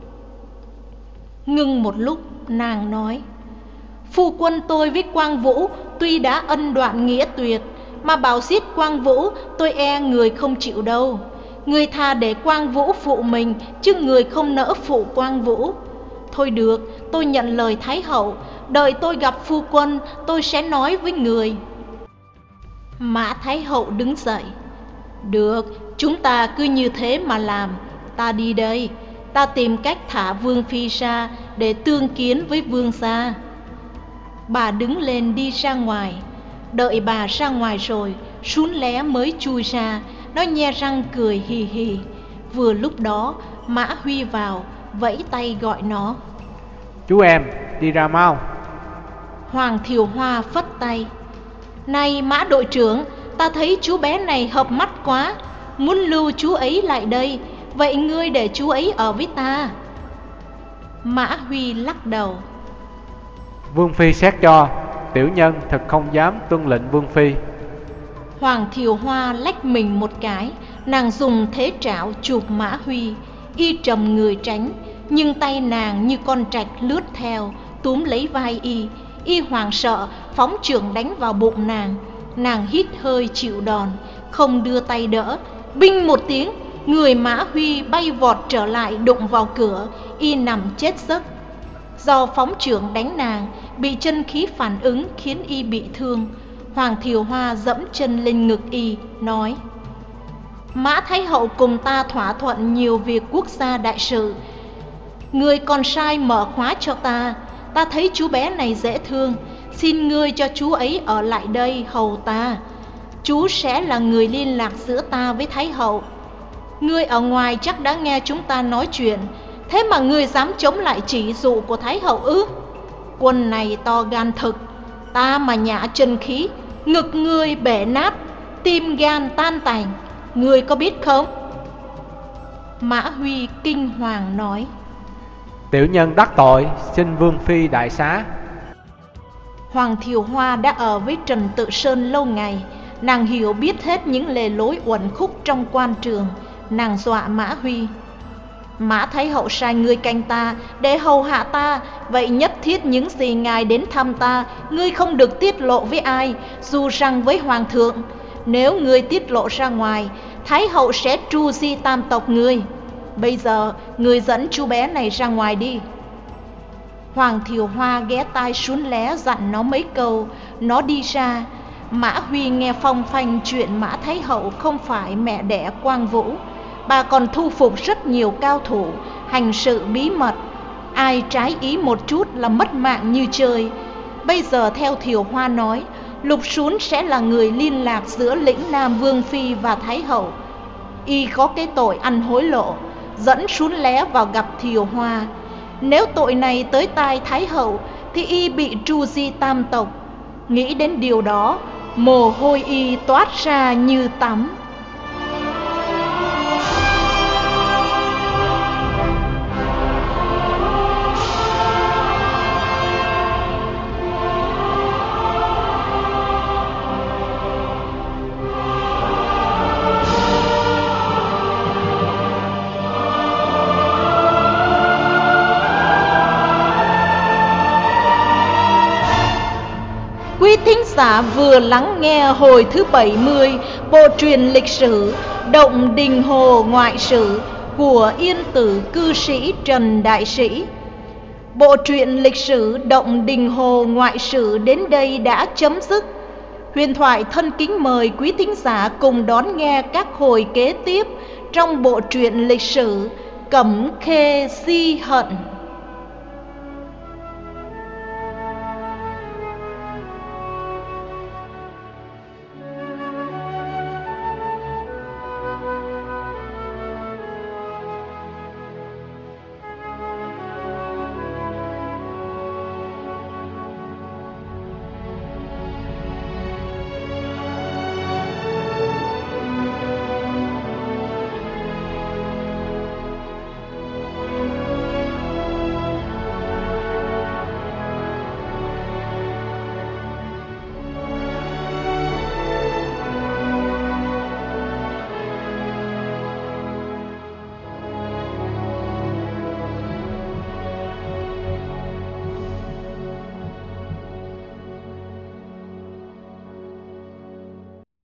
Ngưng một lúc, nàng nói: phu quân tôi với Quang Vũ tuy đã ân đoạn nghĩa tuyệt, mà bảo giết Quang Vũ tôi e người không chịu đâu. Người thà để Quang Vũ phụ mình, chứ người không nỡ phụ Quang Vũ. Thôi được, tôi nhận lời Thái hậu, đợi tôi gặp phu quân tôi sẽ nói với người. Mã Thái hậu đứng dậy: được, chúng ta cứ như thế mà làm. Ta đi đây, ta tìm cách thả Vương phi ra để tương kiến với Vương gia. Bà đứng lên đi ra ngoài. Đợi bà ra ngoài rồi, Sún Lé mới chui ra. Nó nhe răng cười hì hì. Vừa lúc đó Mã Huy vào, vẫy tay gọi nó: chú em, đi ra mau. Hoàng Thiều Hoa phất tay: này Mã đội trưởng, ta thấy chú bé này hợp mắt quá, muốn lưu chú ấy lại đây. Vậy ngươi để chú ấy ở với ta. Mã Huy lắc đầu: Vương phi xét cho, tiểu nhân thật không dám tuân lệnh Vương phi. Hoàng Thiều Hoa lách mình một cái, nàng dùng thế trảo chụp Mã Huy. Y trầm người tránh, nhưng tay nàng như con trạch lướt theo, túm lấy vai y. Y hoảng sợ phóng chưởng đánh vào bụng nàng. Nàng hít hơi chịu đòn, không đưa tay đỡ. Binh một tiếng, người Mã Huy bay vọt trở lại, đụng vào cửa. Y nằm chết giấc. Do phóng chưởng đánh nàng, bị chân khí phản ứng khiến y bị thương. Hoàng Thiều Hoa dẫm chân lên ngực y, nói: Mã Thái hậu cùng ta thỏa thuận nhiều việc quốc gia đại sự, ngươi còn sai mở khóa cho ta. Ta thấy chú bé này dễ thương, xin ngươi cho chú ấy ở lại đây hầu ta. Chú sẽ là người liên lạc giữa ta với Thái hậu. Ngươi ở ngoài chắc đã nghe chúng ta nói chuyện, thế mà ngươi dám chống lại chỉ dụ của Thái hậu ư? Quân này to gan thực, ta mà nhả chân khí, ngực ngươi bể nát, tim gan tan tành, ngươi có biết không? Mã Huy kinh hoàng nói: Tiểu nhân đắc tội, xin Vương phi đại xá. Hoàng Thiều Hoa đã ở với Trần Tự Sơn lâu ngày, nàng hiểu biết hết những lề lối uẩn khúc trong quan trường. Nàng dọa Mã Huy: Mã Thái hậu sai ngươi canh ta để hầu hạ ta, vậy nhất thiết những gì ngài đến thăm ta, ngươi không được tiết lộ với ai, dù rằng với hoàng thượng. Nếu ngươi tiết lộ ra ngoài, Thái hậu sẽ tru di tam tộc ngươi. Bây giờ ngươi dẫn chú bé này ra ngoài đi. Hoàng Thiều Hoa ghé tai Sún Lé dặn nó mấy câu. Nó đi ra. Mã Huy nghe phong phanh chuyện Mã Thái hậu không phải mẹ đẻ Quang Vũ. Bà còn thu phục rất nhiều cao thủ, hành sự bí mật, ai trái ý một chút là mất mạng như chơi. Bây giờ theo Thiều Hoa nói, Lục Sún sẽ là người liên lạc giữa lĩnh Nam Vương phi và Thái hậu. Y có cái tội ăn hối lộ, dẫn Sún Lé vào gặp Thiều Hoa. Nếu tội này tới tai Thái hậu thì y bị tru di tam tộc. Nghĩ đến điều đó, mồ hôi y toát ra như tắm. giả vừa lắng nghe hồi thứ bảy mươi bộ truyện lịch sử Động Đình Hồ Ngoại Sử của yên tử cư sĩ Trần Đại Sĩ. Bộ truyện lịch sử Động Đình Hồ Ngoại Sử đến đây đã chấm dứt. Huyền thoại thân kính mời quý thính giả cùng đón nghe các hồi kế tiếp trong bộ truyện lịch sử Cẩm Khê Si Hận.